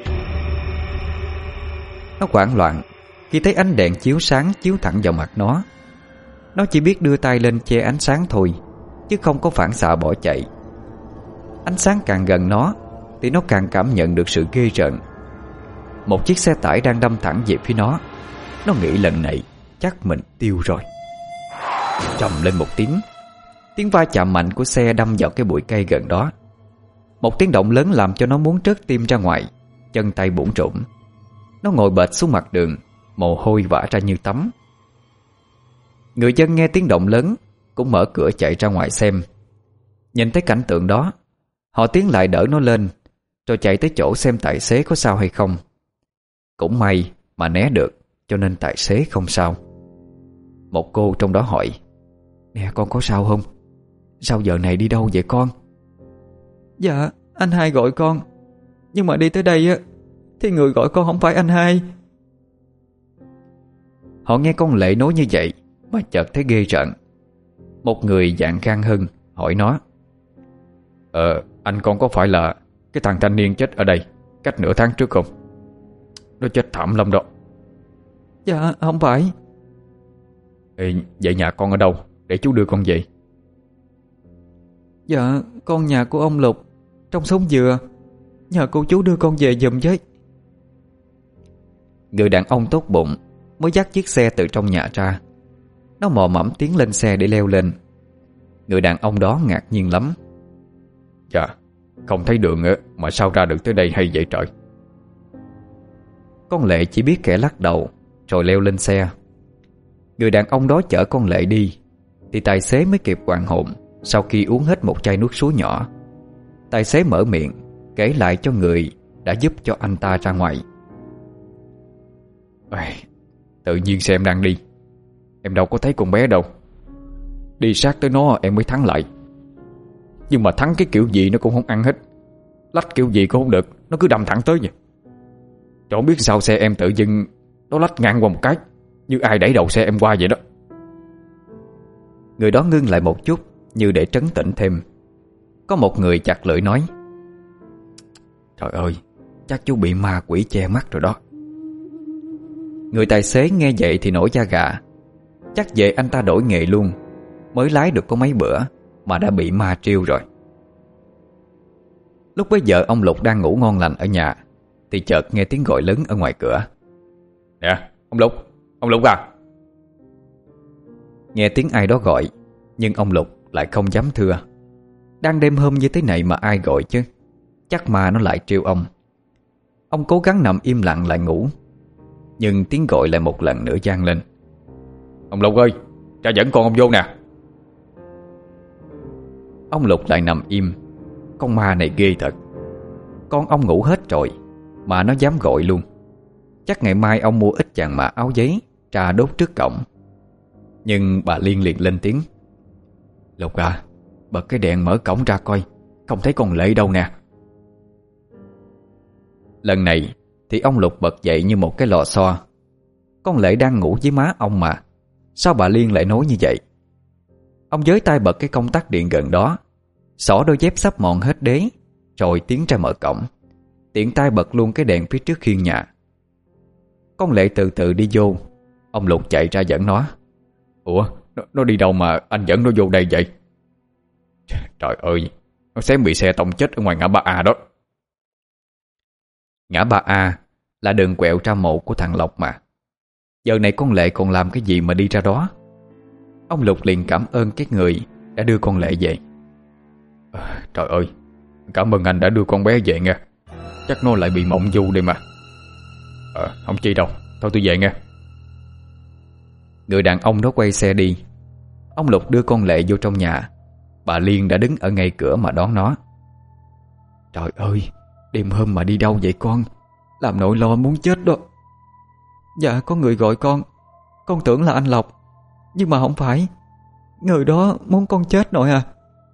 Nó hoảng loạn khi thấy ánh đèn chiếu sáng chiếu thẳng vào mặt nó. Nó chỉ biết đưa tay lên che ánh sáng thôi, chứ không có phản xạ bỏ chạy. Ánh sáng càng gần nó thì nó càng cảm nhận được sự ghê rợn. Một chiếc xe tải đang đâm thẳng về phía nó. Nó nghĩ lần này chắc mình tiêu rồi. Trầm lên một tiếng. Tiếng va chạm mạnh của xe đâm vào cái bụi cây gần đó. Một tiếng động lớn làm cho nó muốn trớt tim ra ngoài, chân tay bủn rủn. Nó ngồi bệt xuống mặt đường, mồ hôi vã ra như tắm. Người dân nghe tiếng động lớn cũng mở cửa chạy ra ngoài xem. Nhìn thấy cảnh tượng đó, họ tiến lại đỡ nó lên, rồi chạy tới chỗ xem tài xế có sao hay không. Cũng may mà né được, cho nên tài xế không sao. Một cô trong đó hỏi: "Nè, con có sao không? Sao giờ này đi đâu vậy con?" "Dạ, anh hai gọi con. Nhưng mà đi tới đây á thì người gọi con không phải anh hai." Họ nghe con Lệ nói như vậy mà chợt thấy ghê rợn. Một người dạng gan hơn hỏi nó: Ờ, anh con có phải là cái thằng thanh niên chết ở đây cách nửa tháng trước không? Nó chết thảm lắm đó." "Dạ, không phải." Ê, vậy nhà con ở đâu để chú đưa con về? "Dạ, con nhà của ông Lục, trong xóm dừa. Nhờ cô chú đưa con về giùm với." Người đàn ông tốt bụng mới dắt chiếc xe từ trong nhà ra. Nó mò mẫm tiến lên xe để leo lên. Người đàn ông đó ngạc nhiên lắm: "Dạ, không thấy đường á, mà sao ra được tới đây hay vậy trời?" Con Lệ chỉ biết khẽ lắc đầu rồi leo lên xe. Người đàn ông đó chở con Lệ đi thì tài xế mới kịp hoàn hồn. Sau khi uống hết một chai nước suối nhỏ, tài xế mở miệng kể lại cho người đã giúp cho anh ta ra ngoài. "Tự nhiên xe em đang đi, em đâu có thấy con bé đâu. Đi sát tới nó em mới thắng lại. Nhưng mà thắng cái kiểu gì nó cũng không ăn hết, lách kiểu gì cũng không được, nó cứ đâm thẳng tới vậy. Chẳng biết sao xe em tự dưng nó lách ngang qua một cái, như ai đẩy đầu xe em qua vậy đó." Người đó ngưng lại một chút như để trấn tĩnh thêm. Có một người chặt lưỡi nói: "Trời ơi, chắc chú bị ma quỷ che mắt rồi đó." Người tài xế nghe vậy thì nổi da gà. Chắc về anh ta đổi nghề luôn, mới lái được có mấy bữa mà đã bị ma triêu rồi. Lúc bấy giờ ông Lục đang ngủ ngon lành ở nhà thì chợt nghe tiếng gọi lớn ở ngoài cửa: "Nè, ông Lục, ông Lục à!" Nghe tiếng ai đó gọi, nhưng ông Lục lại không dám thưa. Đang đêm hôm như thế này mà ai gọi chứ? Chắc ma nó lại trêu ông. Ông cố gắng nằm im lặng lại ngủ, nhưng tiếng gọi lại một lần nữa vang lên: "Ông Lục ơi, cha dẫn con ông vô nè." Ông Lục lại nằm im. Con ma này ghê thật. Con ông ngủ hết rồi mà nó dám gọi luôn. Chắc ngày mai ông mua ít vàng mã áo giấy trà đốt trước cổng. Nhưng bà Liên liền lên tiếng: "Lục à, bật cái đèn mở cổng ra coi, không thấy con Lệ đâu nè." Lần này thì ông Lục bật dậy như một cái lò xo. Con Lệ đang ngủ với má ông mà, sao bà Liên lại nói như vậy? Ông với tay bật cái công tắc điện gần đó, xỏ đôi dép sắp mòn hết đế, rồi tiến ra mở cổng, tiện tay bật luôn cái đèn phía trước khiên nhà. Con Lệ từ từ đi vô. Ông Lục chạy ra dẫn nó: "Ủa, nó, nó đi đâu mà anh dẫn nó vô đây vậy?" "Trời ơi, nó xém bị xe tông chết ở ngoài ngã ba A đó." Ngã ba A là đường quẹo ra mộ của thằng Lộc mà. Giờ này con Lệ còn làm cái gì mà đi ra đó? Ông Lục liền cảm ơn cái người đã đưa con Lệ về. À, trời ơi, cảm ơn anh đã đưa con bé về nha. Chắc nó lại bị mộng du đây mà. Ờ, không chi đâu, thôi tôi về nha. Người đàn ông đó quay xe đi. Ông Lục đưa con Lệ vô trong nhà. Bà Liên đã đứng ở ngay cửa mà đón nó. Trời ơi, đêm hôm mà đi đâu vậy con? Làm nội lo muốn chết đó. Dạ, có người gọi con. Con tưởng là anh Lộc, nhưng mà không phải. Người đó muốn con chết nội à.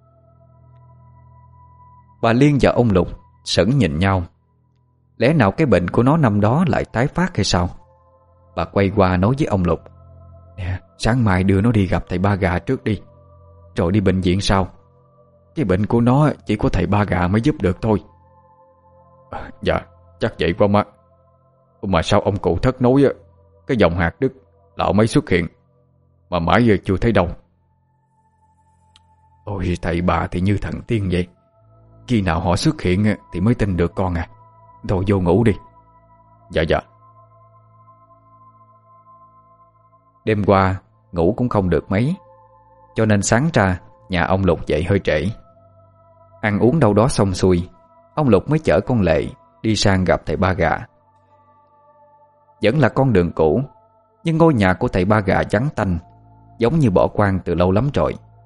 Bà Liên và ông Lục sững nhìn nhau. Lẽ nào cái bệnh của nó năm đó lại tái phát hay sao? Bà quay qua nói với ông Lục: Nè, sáng mai đưa nó đi gặp thầy Ba Gà trước đi, rồi đi bệnh viện sau. Cái bệnh của nó chỉ có thầy Ba Gà mới giúp được thôi. À, dạ, chắc vậy quá má. Mà sao ông cụ thất nói cái dòng hạt đức lão mới xuất hiện mà mãi giờ chưa thấy đâu? Ôi, thầy bà thì như thần tiên vậy. Khi nào họ xuất hiện thì mới tin được con à. Thôi vô ngủ đi. Dạ dạ. Đêm qua ngủ cũng không được mấy, cho nên sáng ra nhà ông Lục dậy hơi trễ. Ăn uống đâu đó xong xuôi, ông Lục mới chở con Lệ đi sang gặp thầy Ba Gà. Vẫn là con đường cũ, nhưng ngôi nhà của thầy Ba Gà vắng tanh, giống như bỏ quang từ lâu lắm rồi.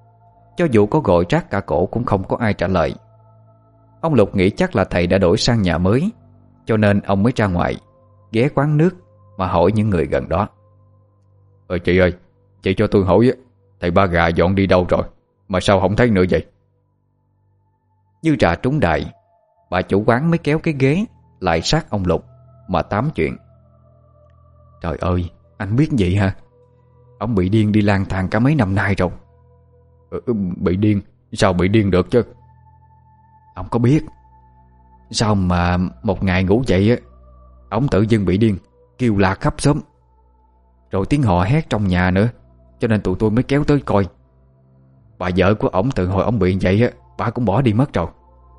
Cho dù có gọi trát cả cổ cũng không có ai trả lời. Ông Lục nghĩ chắc là thầy đã đổi sang nhà mới, cho nên ông mới ra ngoài ghé quán nước mà hỏi những người gần đó. Ờ chị ơi, chị cho tôi hỏi thầy Ba Gà dọn đi đâu rồi mà sao không thấy nữa vậy? Như trà trúng đại, bà chủ quán mới kéo cái ghế lại sát ông Lục mà tám chuyện. Trời ơi, anh biết vậy hả? Ông bị điên đi lang thang cả mấy năm nay rồi. Ừ, bị điên? Sao bị điên được chứ? Ông có biết sao mà một ngày ngủ dậy á, ông tự dưng bị điên, kêu la khắp xóm, rồi tiếng hò hét trong nhà nữa, cho nên tụi tôi mới kéo tới coi. Bà vợ của ổng từ hồi ổng bị vậy á, bà cũng bỏ đi mất rồi.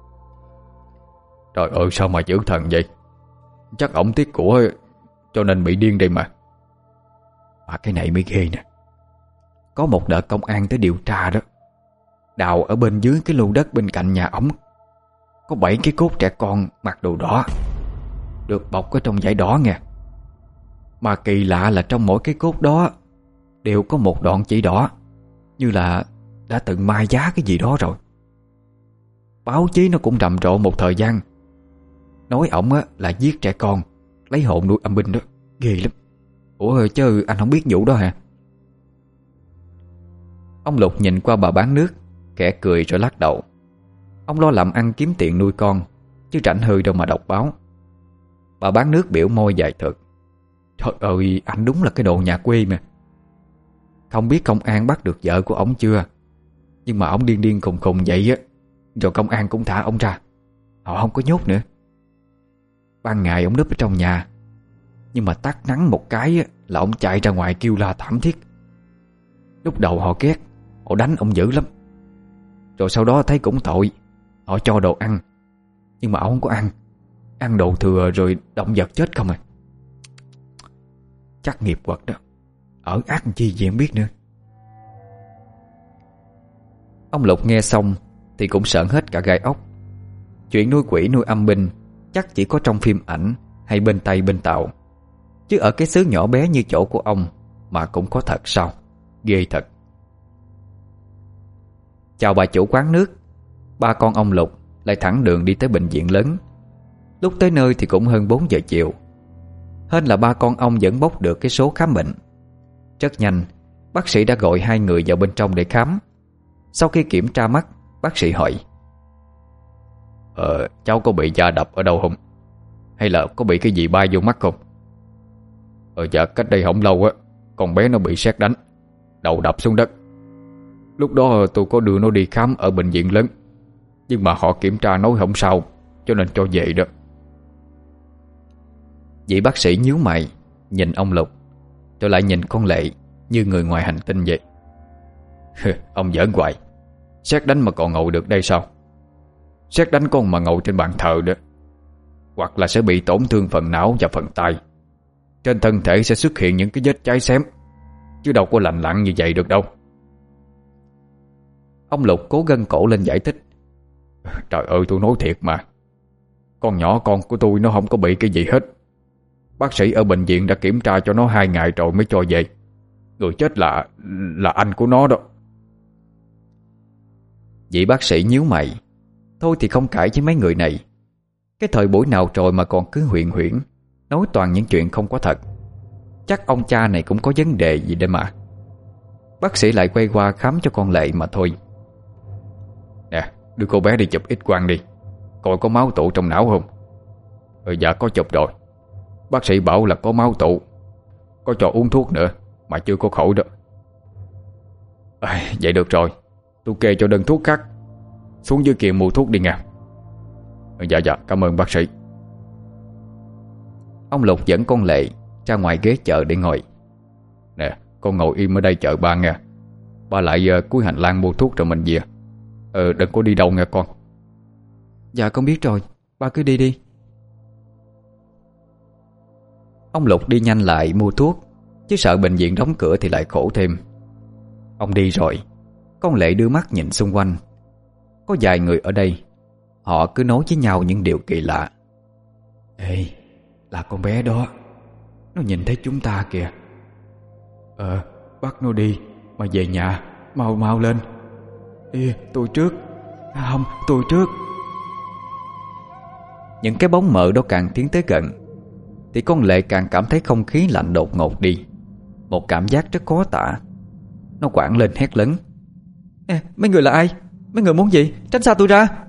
Trời ơi, sao mà dữ thần vậy? Chắc ổng tiếc của cho nên bị điên đây mà. Mà cái này mới ghê nè. Có một đợt công an tới điều tra đó, đào ở bên dưới cái lô đất bên cạnh nhà ổng có bảy cái cốt trẻ con mặc đồ đỏ, được bọc ở trong vải đỏ nghe. Mà kỳ lạ là trong mỗi cái cốt đó đều có một đoạn chỉ đỏ, như là đã từng mai giá cái gì đó rồi. Báo chí nó cũng rầm rộ một thời gian, nói ổng á là giết trẻ con lấy hồn nuôi âm binh đó. Ghê lắm. Ủa chứ anh không biết vụ đó hả? Ông Lục nhìn qua bà bán nước, khẽ cười rồi lắc đầu. Ông lo làm ăn kiếm tiền nuôi con, chứ rảnh hơi đâu mà đọc báo. Bà bán nước biểu môi dài thực. Trời ơi, anh đúng là cái đồ nhà quê mà. Không biết công an bắt được vợ của ổng chưa, nhưng mà ổng điên điên khùng khùng vậy á, rồi công an cũng thả ổng ra. Họ không có nhốt nữa. Ban ngày ổng núp ở trong nhà, nhưng mà tắt nắng một cái á, là ổng chạy ra ngoài kêu la thảm thiết. Lúc đầu họ ghét, họ đánh ổng dữ lắm. Rồi sau đó thấy cũng tội, họ cho đồ ăn, nhưng mà ổng không có ăn. Ăn đồ thừa rồi động vật chết không à. Chắc nghiệp quật đó. Ở ác chi gì em biết nữa. Ông Lục nghe xong thì cũng sởn hết cả gai ốc. Chuyện nuôi quỷ nuôi âm binh chắc chỉ có trong phim ảnh hay bên Tây bên Tàu, chứ ở cái xứ nhỏ bé như chỗ của ông mà cũng có thật sao? Ghê thật. Chào bà chủ quán nước, ba con ông Lục lại thẳng đường đi tới bệnh viện lớn. Lúc tới nơi thì cũng hơn bốn giờ chiều. Hên là ba con ông vẫn bốc được cái số khám bệnh. Rất nhanh, bác sĩ đã gọi hai người vào bên trong để khám. Sau khi kiểm tra mắt, bác sĩ hỏi: Ờ, cháu có bị da đập ở đâu không? Hay là có bị cái gì bay vô mắt không? Ờ dạ, cách đây không lâu á, con bé nó bị sét đánh, đầu đập xuống đất. Lúc đó tôi có đưa nó đi khám ở bệnh viện lớn, nhưng mà họ kiểm tra nói không sao, cho nên cho về đó. Vị bác sĩ nhíu mày nhìn ông Lục, rồi lại nhìn con Lệ như người ngoài hành tinh vậy. Ông giỡn hoài. Sét đánh mà còn ngồi được đây sao? Sét đánh con mà ngồi trên bàn thờ đó, hoặc là sẽ bị tổn thương phần não và phần tay. Trên thân thể sẽ xuất hiện những cái vết cháy xém, chứ đâu có lành lặn như vậy được đâu. Ông Lục cố gân cổ lên giải thích. Trời ơi, tôi nói thiệt mà. Con nhỏ con của tôi nó không có bị cái gì hết. Bác sĩ ở bệnh viện đã kiểm tra cho nó hai ngày rồi mới cho về. Người chết là Là anh của nó đó. Vị bác sĩ nhíu mày. Thôi thì không cãi với mấy người này. Cái thời buổi nào rồi mà còn cứ huyền huyễn, nói toàn những chuyện không có thật. Chắc ông cha này cũng có vấn đề gì đây mà. Bác sĩ lại quay qua khám cho con Lệ mà thôi. Nè, đưa cô bé đi chụp X-quang đi, coi có máu tụ trong não không. Ừ, dạ có chụp rồi. Bác sĩ bảo là có máu tụ, có cho uống thuốc nữa mà chưa có khỏi đó. À, vậy được rồi, tôi kê cho đơn thuốc khác. Xuống dưới kia mua thuốc đi nha. Ừ, dạ dạ, cảm ơn bác sĩ. Ông Lục dẫn con Lệ ra ngoài ghế chợ để ngồi. Nè, con ngồi im ở đây chờ ba nha. Ba lại uh, cuối hành lang mua thuốc rồi mình về. Ờ, đừng có đi đâu nha con. Dạ con biết rồi, ba cứ đi đi. Ông Lục đi nhanh lại mua thuốc, chứ sợ bệnh viện đóng cửa thì lại khổ thêm. Ông đi rồi, con Lệ đưa mắt nhìn xung quanh. Có vài người ở đây, họ cứ nói với nhau những điều kỳ lạ. Ê, là con bé đó, nó nhìn thấy chúng ta kìa. Ờ, bắt nó đi mà về nhà, mau mau lên. Ê, tôi trước. Không, tôi trước. Những cái bóng mờ đó càng tiến tới gần thì con Lệ càng cảm thấy không khí lạnh đột ngột đi. Một cảm giác rất khó tả. Nó quảng lên hét lớn: Ê, mấy người là ai? Mấy người muốn gì? Tránh xa tôi ra.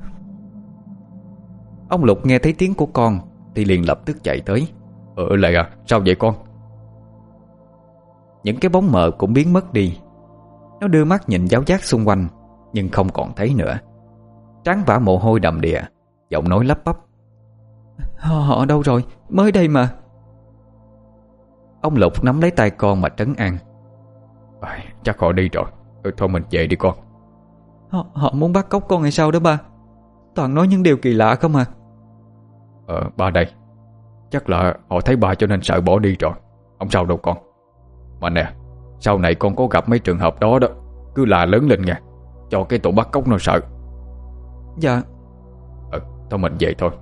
Ông Lục nghe thấy tiếng của con thì liền lập tức chạy tới. Ờ Lệ à, sao vậy con? Những cái bóng mờ cũng biến mất đi. Nó đưa mắt nhìn giáo giác xung quanh nhưng không còn thấy nữa. Trán vã mồ hôi đầm đìa, giọng nói lắp bắp: Họ, họ đâu rồi? Mới đây mà. Ông Lục nắm lấy tay con mà trấn an: à, Chắc họ đi rồi. Ừ, thôi mình về đi con. Họ, họ muốn bắt cóc con hay sao đó ba? Toàn nói những điều kỳ lạ không à? Ờ ba đây. Chắc là họ thấy ba cho nên sợ bỏ đi rồi. Không sao đâu con. Mà nè, sau này con có gặp mấy trường hợp đó đó, cứ là lớn lên nha, cho cái tụi bắt cóc nó sợ. Dạ. Ừ, thôi mình về thôi.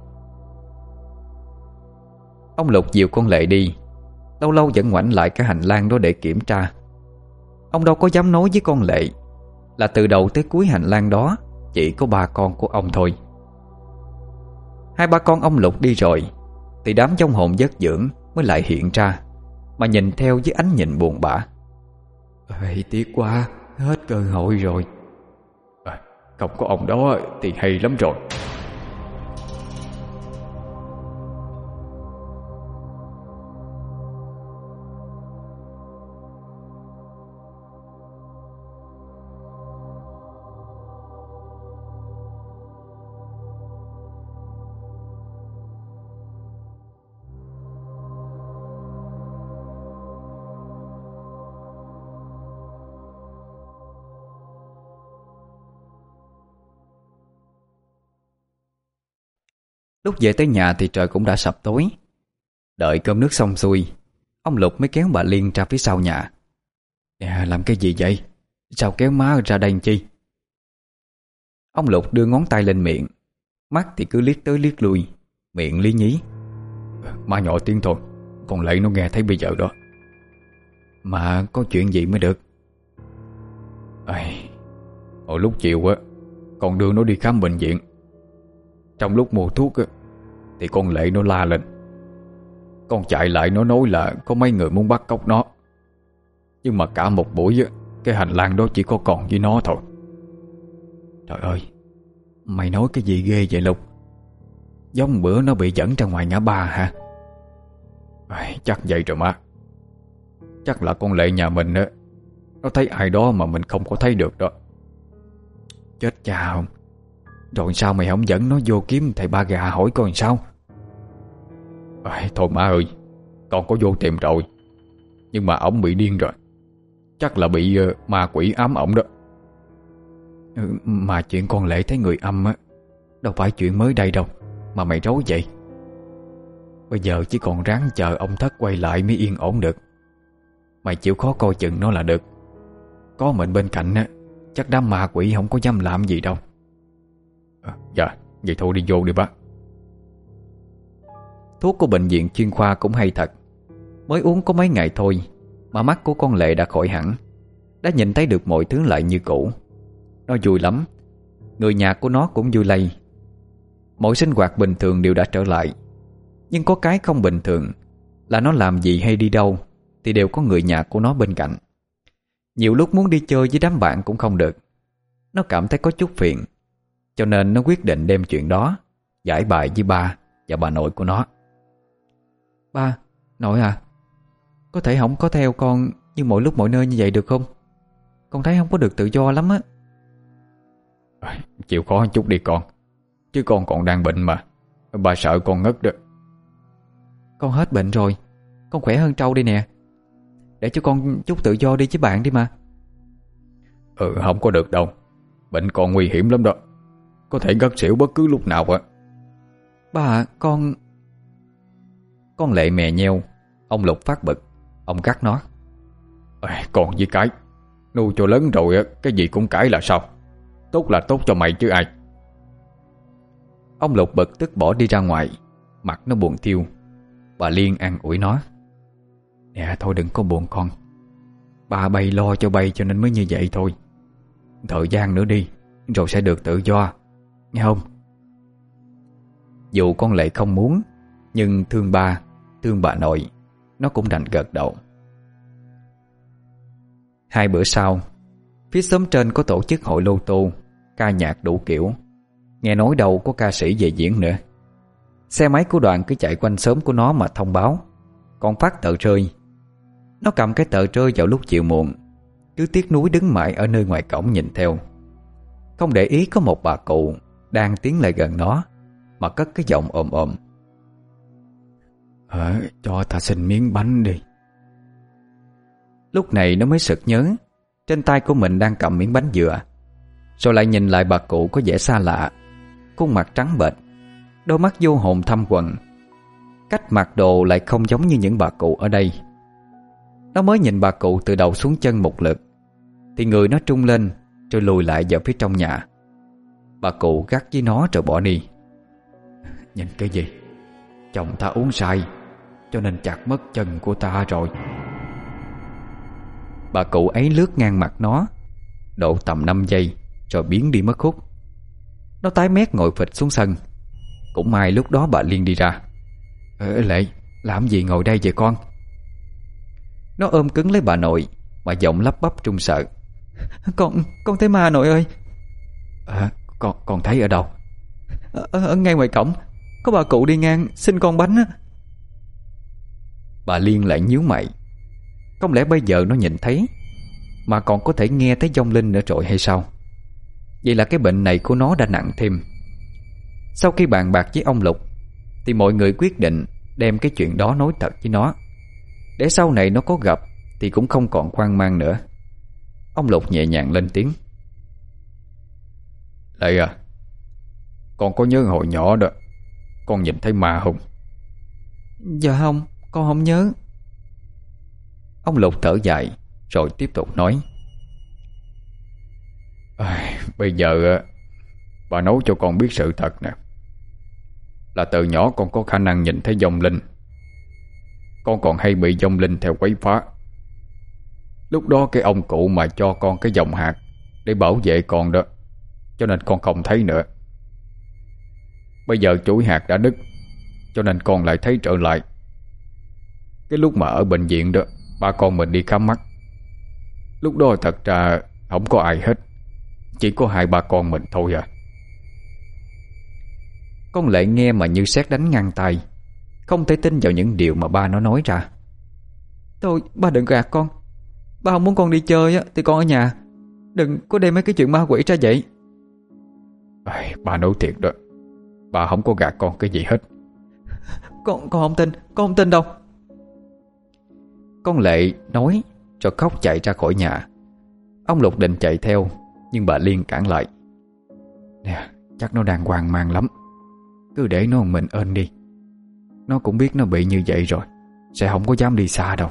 Ông Lục dìu con Lệ đi. Lâu lâu vẫn ngoảnh lại cái hành lang đó để kiểm tra. Ông đâu có dám nói với con Lệ là từ đầu tới cuối hành lang đó chỉ có ba con của ông thôi. Hai ba con ông Lục đi rồi thì đám vong hồn giấc dưỡng mới lại hiện ra, mà nhìn theo với ánh nhìn buồn bã. Ê, tiếc quá, hết cơ hội rồi. À, không có ông đó thì hay lắm rồi. Lúc về tới nhà thì trời cũng đã sập tối. Đợi cơm nước xong xuôi, ông Lục mới kéo bà Liên ra phía sau nhà. Nè, làm cái gì vậy? Sao kéo má ra đây chi? Ông Lục đưa ngón tay lên miệng, mắt thì cứ liếc tới liếc lui, miệng lý nhí: Má nhỏ tiếng thôi, còn Lệ nó nghe thấy bây giờ đó. Mà có chuyện gì mới được? Ây, hồi lúc chiều á, con đưa nó đi khám bệnh viện. Trong lúc mua thuốc á, thì con Lệ nó la lên. Con chạy lại nó nói là có mấy người muốn bắt cóc nó. Nhưng mà cả một buổi á, cái hành lang đó chỉ có còn với nó thôi. Trời ơi, mày nói cái gì ghê vậy Lục? Giống bữa nó bị dẫn ra ngoài ngã ba hả? Ây, chắc vậy rồi má. Chắc là con Lệ nhà mình á, nó thấy ai đó mà mình không có thấy được đó. Chết cha không? Rồi sao mày không dẫn nó vô kiếm thầy Ba Gà hỏi coi sao? À, thôi má ơi, con có vô tìm rồi. Nhưng mà ổng bị điên rồi. Chắc là bị uh, ma quỷ ám ổng đó. Ừ, mà chuyện con Lệ thấy người âm á, đâu phải chuyện mới đây đâu mà mày rối vậy. Bây giờ chỉ còn ráng chờ ông Thất quay lại mới yên ổn được. Mày chịu khó coi chừng nó là được. Có mình bên cạnh á, chắc đám ma quỷ không có dám làm gì đâu. À, dạ, vậy thôi đi vô đi bác. Thuốc của bệnh viện chuyên khoa cũng hay thật. Mới uống có mấy ngày thôi mà mắt của con Lệ đã khỏi hẳn, đã nhìn thấy được mọi thứ lại như cũ. Nó vui lắm. Người nhà của nó cũng vui lây. Mọi sinh hoạt bình thường đều đã trở lại. Nhưng có cái không bình thường là nó làm gì hay đi đâu thì đều có người nhà của nó bên cạnh. Nhiều lúc muốn đi chơi với đám bạn cũng không được. Nó cảm thấy có chút phiền, cho nên nó quyết định đem chuyện đó giải bày với ba và bà nội của nó. Ba, nội à, có thể không có theo con như mọi lúc mọi nơi như vậy được không? Con thấy không có được tự do lắm á. À, chịu khó một chút đi con. Chứ con còn đang bệnh mà. Bà sợ con ngất đó. Con hết bệnh rồi. Con khỏe hơn trâu đi nè. Để cho con chút tự do đi với bạn đi mà. Ừ, không có được đâu. Bệnh còn nguy hiểm lắm đó. Có thể ngất xỉu bất cứ lúc nào á. Ba à, con... Con Lệ mè nheo. Ông Lục phát bực. Ông cắt nó. À, còn với cái nuôi cho lớn rồi á, cái gì cũng cãi là sao? Tốt là tốt cho mày chứ ai. Ông Lục bực tức bỏ đi ra ngoài. Mặt nó buồn thiêu. Bà Liên an ủi nó. Nè thôi đừng có buồn con. Ba bay lo cho bay cho nên mới như vậy thôi. Thời gian nữa đi, rồi sẽ được tự do, nghe không? Dù con Lệ không muốn, nhưng thương ba, thương bà nội, nó cũng đành gật đầu. Hai bữa sau, phía xóm trên có tổ chức hội lô tô, ca nhạc đủ kiểu. Nghe nói đâu có ca sĩ về diễn nữa. Xe máy của đoàn cứ chạy quanh xóm của nó mà thông báo, còn phát tờ rơi. Nó cầm cái tờ rơi vào lúc chiều muộn, cứ tiếc nuối đứng mãi ở nơi ngoài cổng nhìn theo. Không để ý có một bà cụ đang tiến lại gần nó mà cất cái giọng ồm ồm: Ờ, cho ta xin miếng bánh đi. Lúc này nó mới sực nhớ trên tay của mình đang cầm miếng bánh dừa. Rồi lại nhìn lại bà cụ có vẻ xa lạ, khuôn mặt trắng bệch, đôi mắt vô hồn thâm quầng. Cách mặc đồ lại không giống như những bà cụ ở đây. Nó mới nhìn bà cụ từ đầu xuống chân một lượt thì người nó trung lên, rồi lùi lại vào phía trong nhà. Bà cụ gắt với nó rồi bỏ đi. Nhìn cái gì? Chồng ta uống say cho nên chặt mất chân của ta rồi. Bà cụ ấy lướt ngang mặt nó độ tầm năm giây rồi biến đi mất hút. Nó tái mét ngồi phịch xuống sân. Cũng may lúc đó bà Liên đi ra. Ờ, Lệ, làm gì ngồi đây vậy con? Nó ôm cứng lấy bà nội mà giọng lắp bắp trung sợ: Con, con thấy ma nội ơi. À, con, con thấy ở đâu? Ở, ở ngay ngoài cổng, có bà cụ đi ngang xin con bánh á. Bà Liên lại nhíu mày. Không lẽ bây giờ nó nhìn thấy mà còn có thể nghe thấy vong linh nữa rồi hay sao? Vậy là cái bệnh này của nó đã nặng thêm. Sau khi bàn bạc với ông Lục thì mọi người quyết định đem cái chuyện đó nói thật với nó, để sau này nó có gặp thì cũng không còn hoang mang nữa. Ông Lục nhẹ nhàng lên tiếng: Lệ à, con có nhớ hồi nhỏ đó con nhìn thấy ma không? Dạ không, con không nhớ. Ông Lục thở dài rồi tiếp tục nói: À, bây giờ bà nói cho con biết sự thật nè. Là từ nhỏ con có khả năng nhìn thấy vong linh. Con còn hay bị vong linh theo quấy phá. Lúc đó cái ông cụ mà cho con cái vòng hạt để bảo vệ con đó, cho nên con không thấy nữa. Bây giờ chuỗi hạt đã đứt, cho nên con lại thấy trở lại. Cái lúc mà ở bệnh viện đó, ba con mình đi khám mắt. Lúc đó thật ra không có ai hết, chỉ có hai ba con mình thôi à. Con Lệ nghe mà như sét đánh ngang tay, không thể tin vào những điều mà ba nó nói ra. Thôi ba đừng gạt con. Ba không muốn con đi chơi á thì con ở nhà. Đừng có đem mấy cái chuyện ma quỷ ra vậy. À, ba nói thiệt đó, ba không có gạt con cái gì hết. Con con không tin, con không tin đâu. Con Lệ nói rồi khóc chạy ra khỏi nhà. Ông Lục định chạy theo, nhưng bà Liên cản lại: Nè, chắc nó đang hoang mang lắm. Cứ để nó một mình ơn đi. Nó cũng biết nó bị như vậy rồi, sẽ không có dám đi xa đâu.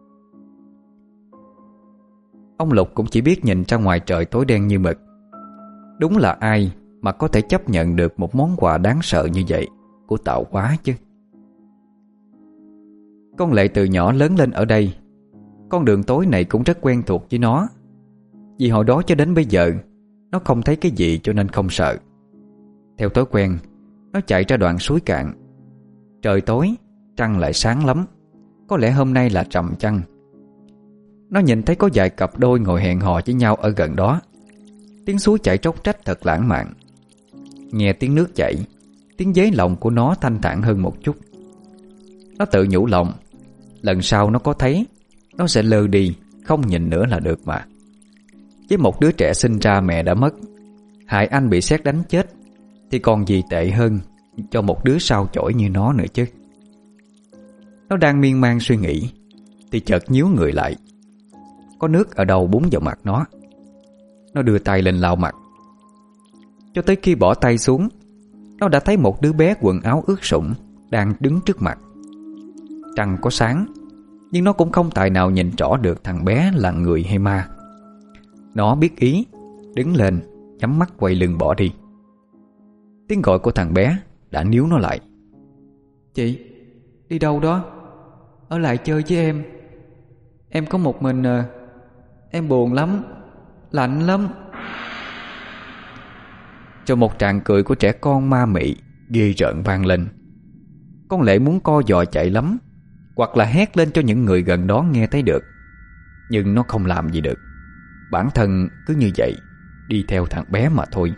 Ông Lục cũng chỉ biết nhìn ra ngoài trời tối đen như mực. Đúng là ai mà có thể chấp nhận được một món quà đáng sợ như vậy của tạo hóa chứ. Con Lệ từ nhỏ lớn lên ở đây, con đường tối này cũng rất quen thuộc với nó. Vì hồi đó cho đến bây giờ nó không thấy cái gì cho nên không sợ. Theo thói quen, nó chạy ra đoạn suối cạn. Trời tối, trăng lại sáng lắm. Có lẽ hôm nay là trầm trăng. Nó nhìn thấy có vài cặp đôi ngồi hẹn hò với nhau ở gần đó. Tiếng suối chảy tróc trách thật lãng mạn. Nghe tiếng nước chảy, tiếng dế lòng của nó thanh thản hơn một chút. Nó tự nhủ lòng, lần sau nó có thấy, nó sẽ lơ đi, không nhìn nữa là được mà. Với một đứa trẻ sinh ra mẹ đã mất, hại anh bị sét đánh chết, thì còn gì tệ hơn cho một đứa sao chổi như nó nữa chứ. Nó đang miên man suy nghĩ thì chợt nhíu người lại. Có nước ở đâu búng vào mặt nó. Nó đưa tay lên lau mặt. Cho tới khi bỏ tay xuống, nó đã thấy một đứa bé quần áo ướt sũng đang đứng trước mặt. Trăng có sáng, nhưng nó cũng không tài nào nhìn rõ được thằng bé là người hay ma. Nó biết ý, đứng lên, nhắm mắt quay lưng bỏ đi. Tiếng gọi của thằng bé đã níu nó lại. Chị, đi đâu đó? Ở lại chơi với em. Em có một mình à. Em buồn lắm, lạnh lắm. Rồi một tràng cười của trẻ con ma mị ghê rợn vang lên. Con Lệ muốn co giò chạy lắm, hoặc là hét lên cho những người gần đó nghe thấy được, nhưng nó không làm gì được. Bản thân cứ như vậy đi theo thằng bé mà thôi.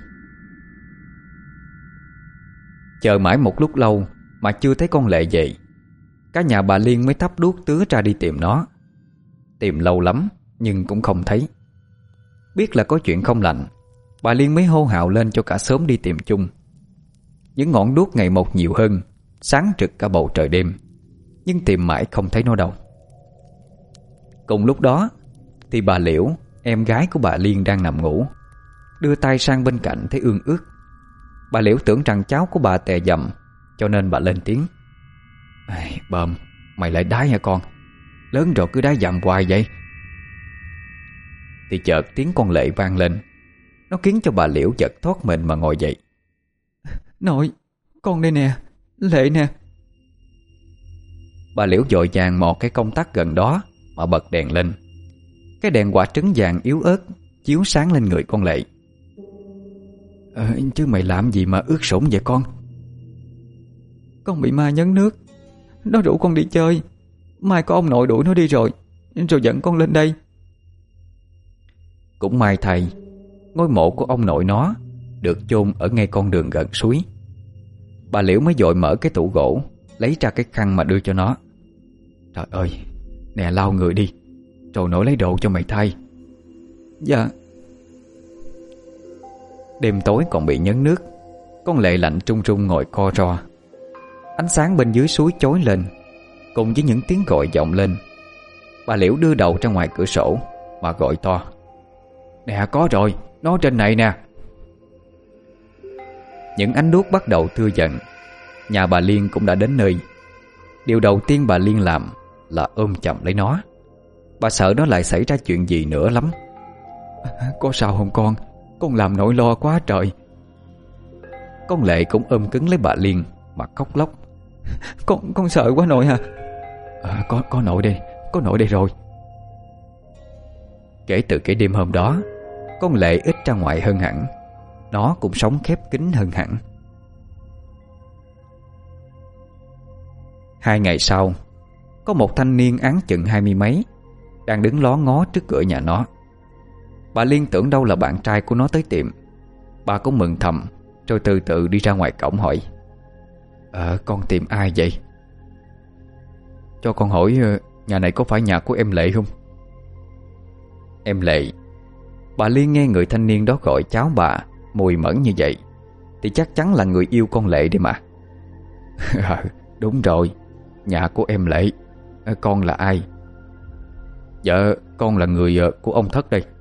Chờ mãi một lúc lâu mà chưa thấy con Lệ về. Cả nhà bà Liên mới thắp đuốc tứa ra đi tìm nó. Tìm lâu lắm nhưng cũng không thấy. Biết là có chuyện không lành, bà Liên mới hô hào lên cho cả xóm đi tìm chung. Những ngọn đuốc ngày một nhiều hơn, sáng rực cả bầu trời đêm, nhưng tìm mãi không thấy nó đâu. Cùng lúc đó thì bà Liễu, em gái của bà Liên đang nằm ngủ, đưa tay sang bên cạnh thấy ương ướt. Bà Liễu tưởng rằng cháu của bà tè dầm, cho nên bà lên tiếng: "Bơm, mày lại đái hả con? Lớn rồi cứ đái dầm hoài vậy." Thì chợt tiếng con Lệ vang lên. Nó khiến cho bà Liễu giật thoát mình mà ngồi dậy. "Nội, con đây nè, Lệ nè." Bà Liễu vội vàng mò cái công tắc gần đó mà bật đèn lên. Cái đèn quả trứng vàng yếu ớt chiếu sáng lên người con Lệ. Ờ, chứ mày làm gì mà ướt sũng vậy con?" "Con bị ma nhấn nước. Nó rủ con đi chơi. Mai có ông nội đuổi nó đi rồi, rồi dẫn con lên đây." Cũng may thầy, ngôi mộ của ông nội nó được chôn ở ngay con đường gần suối. Bà Liễu mới vội mở cái tủ gỗ, lấy ra cái khăn mà đưa cho nó. "Trời ơi, nè lau người đi, rồi nội lấy đồ cho mày thay." "Dạ." Đêm tối còn bị nhấn nước, con Lệ lạnh trung trung ngồi co ro. Ánh sáng bên dưới suối chói lên, cùng với những tiếng gọi vọng lên. Bà Liễu đưa đầu ra ngoài cửa sổ mà gọi to: "Nè, có rồi, nó trên này nè." Những ánh đuốc bắt đầu thưa dần. Nhà bà Liên cũng đã đến nơi. Điều đầu tiên bà Liên làm là ôm chầm lấy nó. Bà sợ nó lại xảy ra chuyện gì nữa lắm. "Có sao không con? Con làm nỗi lo quá trời." Con Lệ cũng ôm cứng lấy bà Liên mà khóc lóc. Con con sợ quá nội hả?" À, có, có nội đây, có nội đây rồi." Kể từ cái đêm hôm đó, con Lệ ít ra ngoài hơn hẳn. Nó cũng sống khép kín hơn hẳn. Hai ngày sau, có một thanh niên áng chừng hai mươi mấy đang đứng ló ngó trước cửa nhà nó. Bà Liên tưởng đâu là bạn trai của nó tới tiệm. Bà cũng mừng thầm, rồi từ từ đi ra ngoài cổng hỏi: "Ờ, con tìm ai vậy?" "Cho con hỏi, nhà này có phải nhà của em Lệ không?" Em Lệ. Bà Liên nghe người thanh niên đó gọi cháu bà mùi mẫn như vậy thì chắc chắn là người yêu con Lệ đi mà. "Đúng rồi, nhà của em Lệ. Con là ai?" "Dạ, con là người của ông Thất đây."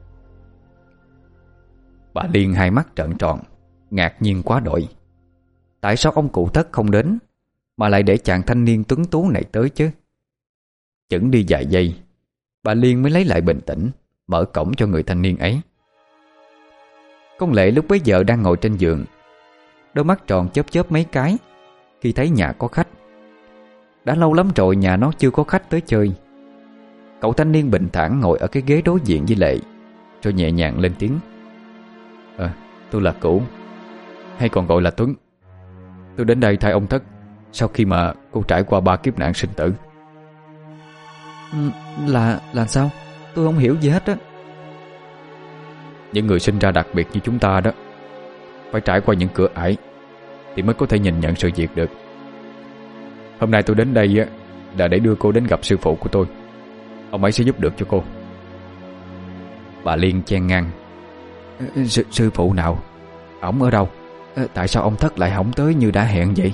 Bà Liên hai mắt trợn tròn, ngạc nhiên quá đổi. Tại sao ông cụ Thất không đến, mà lại để chàng thanh niên tuấn tú này tới chứ? Chững đi vài giây, bà Liên mới lấy lại bình tĩnh, mở cổng cho người thanh niên ấy. Con Lệ lúc bấy giờ đang ngồi trên giường, đôi mắt tròn chớp chớp mấy cái khi thấy nhà có khách. Đã lâu lắm rồi nhà nó chưa có khách tới chơi. Cậu thanh niên bình thản ngồi ở cái ghế đối diện với Lệ, rồi nhẹ nhàng lên tiếng: "Ờ, tôi là Cửu, hay còn gọi là Tuấn. Tôi đến đây thay ông Thất sau khi mà cô trải qua ba kiếp nạn sinh tử." Là là sao? Tôi không hiểu gì hết á." "Những người sinh ra đặc biệt như chúng ta đó, phải trải qua những cửa ải thì mới có thể nhìn nhận sự việc được. Hôm nay tôi đến đây á là để đưa cô đến gặp sư phụ của tôi. Ông ấy sẽ giúp được cho cô." Bà Liên chen ngang: Sư, sư phụ nào? Ổng ở đâu? Tại sao ông Thất lại hổng tới như đã hẹn vậy?"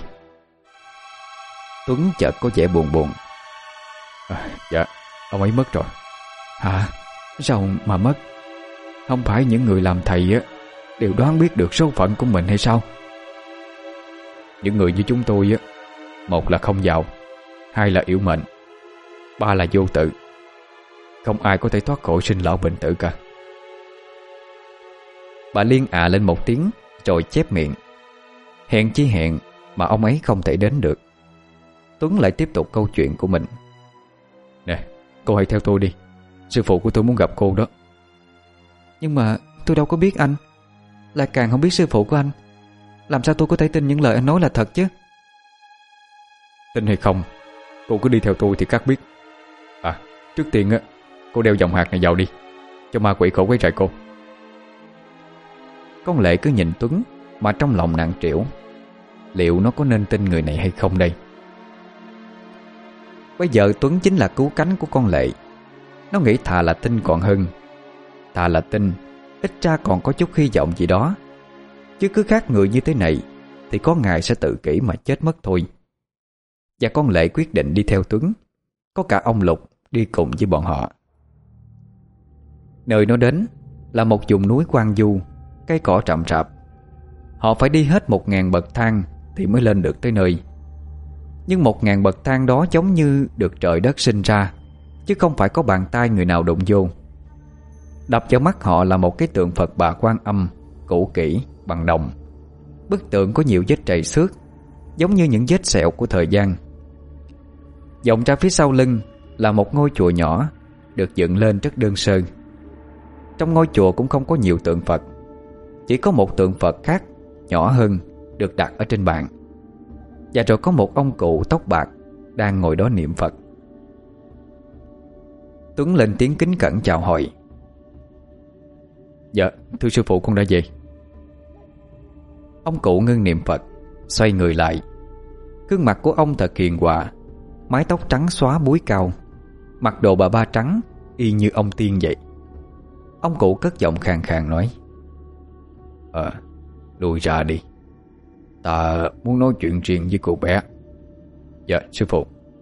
Tuấn chợt có vẻ buồn buồn. À, dạ, ông ấy mất rồi." "Hả? Sao mà mất? Không phải những người làm thầy á đều đoán biết được số phận của mình hay sao?" "Những người như chúng tôi á, một là không giàu, hai là yếu mệnh, ba là vô tự. Không ai có thể thoát khỏi sinh lão bệnh tử cả." Bà Liên à lên một tiếng rồi chép miệng. Hẹn chi hẹn mà ông ấy không thể đến được. Tuấn lại tiếp tục câu chuyện của mình: "Nè, cô hãy theo tôi đi. Sư phụ của tôi muốn gặp cô đó." "Nhưng mà tôi đâu có biết anh, lại càng không biết sư phụ của anh. Làm sao tôi có thể tin những lời anh nói là thật chứ? Tin hay không, cô cứ đi theo tôi thì các biết. À, trước tiên á, cô đeo vòng hạt này vào đi, cho ma quỷ khỏi quấy rầy cô. Con Lệ cứ nhìn Tuấn mà trong lòng nặng trĩu. Liệu nó có nên tin người này hay không đây? Bây giờ Tuấn chính là cứu cánh của con Lệ. Nó nghĩ thà là tin còn hơn. Thà là tin, ít ra còn có chút hy vọng gì đó. Chứ cứ khác người như thế này thì có ngày sẽ tự kỷ mà chết mất thôi. Và con Lệ quyết định đi theo Tuấn. Có cả ông Lục đi cùng với bọn họ. Nơi nó đến là một vùng núi hoang vu, cây cỏ rậm rạp. Họ phải đi hết một ngàn bậc thang thì mới lên được tới nơi. Nhưng một ngàn bậc thang đó giống như được trời đất sinh ra, chứ không phải có bàn tay người nào đụng vô. Đập vào mắt họ là một cái tượng Phật Bà Quan Âm cũ kỹ bằng đồng. Bức tượng có nhiều vết trầy xước, giống như những vết sẹo của thời gian. Vọng ra phía sau lưng là một ngôi chùa nhỏ, được dựng lên rất đơn sơ. Trong ngôi chùa cũng không có nhiều tượng Phật, chỉ có một tượng Phật khác nhỏ hơn được đặt ở trên bàn. Và rồi có một ông cụ tóc bạc đang ngồi đó niệm Phật. Tuấn lên tiếng kính cẩn chào hỏi. Dạ, thưa sư phụ, con đã về. Ông cụ ngưng niệm Phật, xoay người lại. Gương mặt của ông thật hiền hòa, mái tóc trắng xóa búi cao, mặc đồ bà ba trắng, y như ông tiên vậy. Ông cụ cất giọng khàn khàn nói: Ờ, lui ra đi, ta muốn nói chuyện riêng với cô bé. Dạ, sư phụ.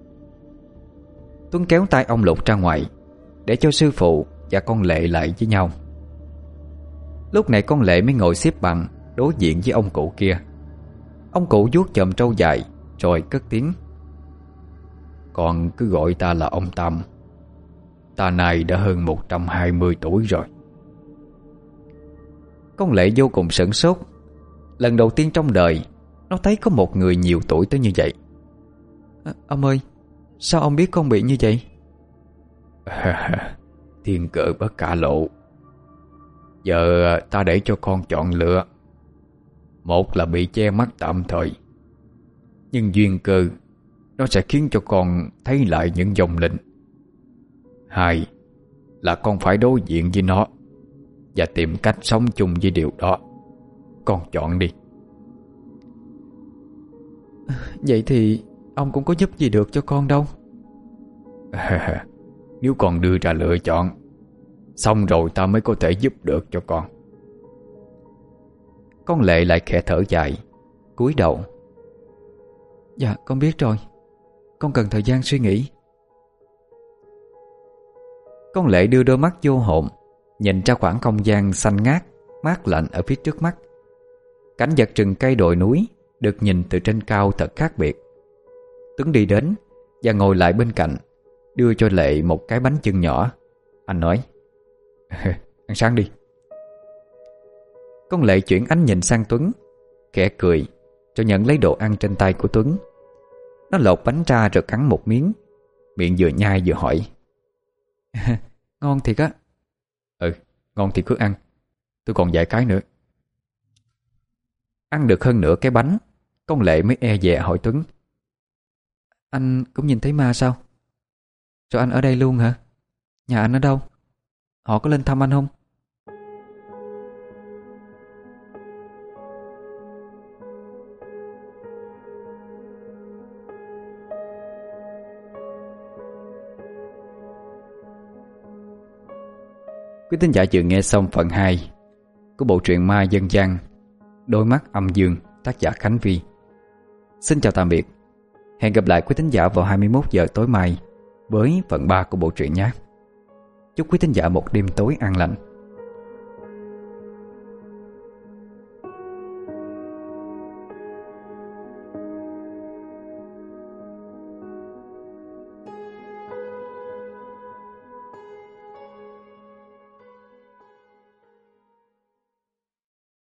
Tuấn kéo tay ông Lục ra ngoài, để cho sư phụ và con Lệ lại với nhau. Lúc này con Lệ mới ngồi xếp bằng đối diện với ông cụ kia. Ông cụ vuốt chòm trâu dài rồi cất tiếng: Con cứ gọi ta là ông Tâm. Ta này đã hơn một trăm hai mươi tuổi rồi. Con Lệ vô cùng sửng sốt. Lần đầu tiên trong đời nó thấy có một người nhiều tuổi tới như vậy. à, Ông ơi, sao ông biết con bị như vậy? Thiên cơ bất khả lộ. Giờ ta để cho con chọn lựa. Một là bị che mắt tạm thời, nhưng duyên cơ nó sẽ khiến cho con thấy lại những vong linh. Hai là con phải đối diện với nó và tìm cách sống chung với điều đó. Con chọn đi. Vậy thì ông cũng có giúp gì được cho con đâu. Nếu con đưa ra lựa chọn, xong rồi ta mới có thể giúp được cho con. Con Lệ lại khẽ thở dài, cúi đầu. Dạ, con biết rồi. Con cần thời gian suy nghĩ. Con Lệ đưa đôi mắt vô hồn, nhìn ra khoảng không gian xanh ngát, mát lạnh ở phía trước mắt. Cảnh vật rừng cây đồi núi được nhìn từ trên cao thật khác biệt. Tuấn đi đến và ngồi lại bên cạnh, đưa cho Lệ một cái bánh chưng nhỏ. Anh nói: Ăn sáng đi. Con Lệ chuyển ánh nhìn sang Tuấn, khẽ cười rồi nhận lấy đồ ăn trên tay của Tuấn. Nó lột bánh ra rồi cắn một miếng, miệng vừa nhai vừa hỏi: Ngon thiệt á. Ừ, ngon thì cứ ăn. Tôi còn vài cái nữa. Ăn được hơn nửa cái bánh, con Lệ mới e dè hỏi Tuấn: Anh cũng nhìn thấy ma sao? Rồi anh ở đây luôn hả? Nhà anh ở đâu? Họ có lên thăm anh không? Quý thính giả vừa nghe xong phần hai của bộ truyện ma dân gian Đôi mắt âm dương, tác giả Khánh Vy. Xin chào tạm biệt. Hẹn gặp lại quý thính giả vào hai mươi mốt giờ tối mai với phần ba của bộ truyện nhé. Chúc quý thính giả một đêm tối an lành.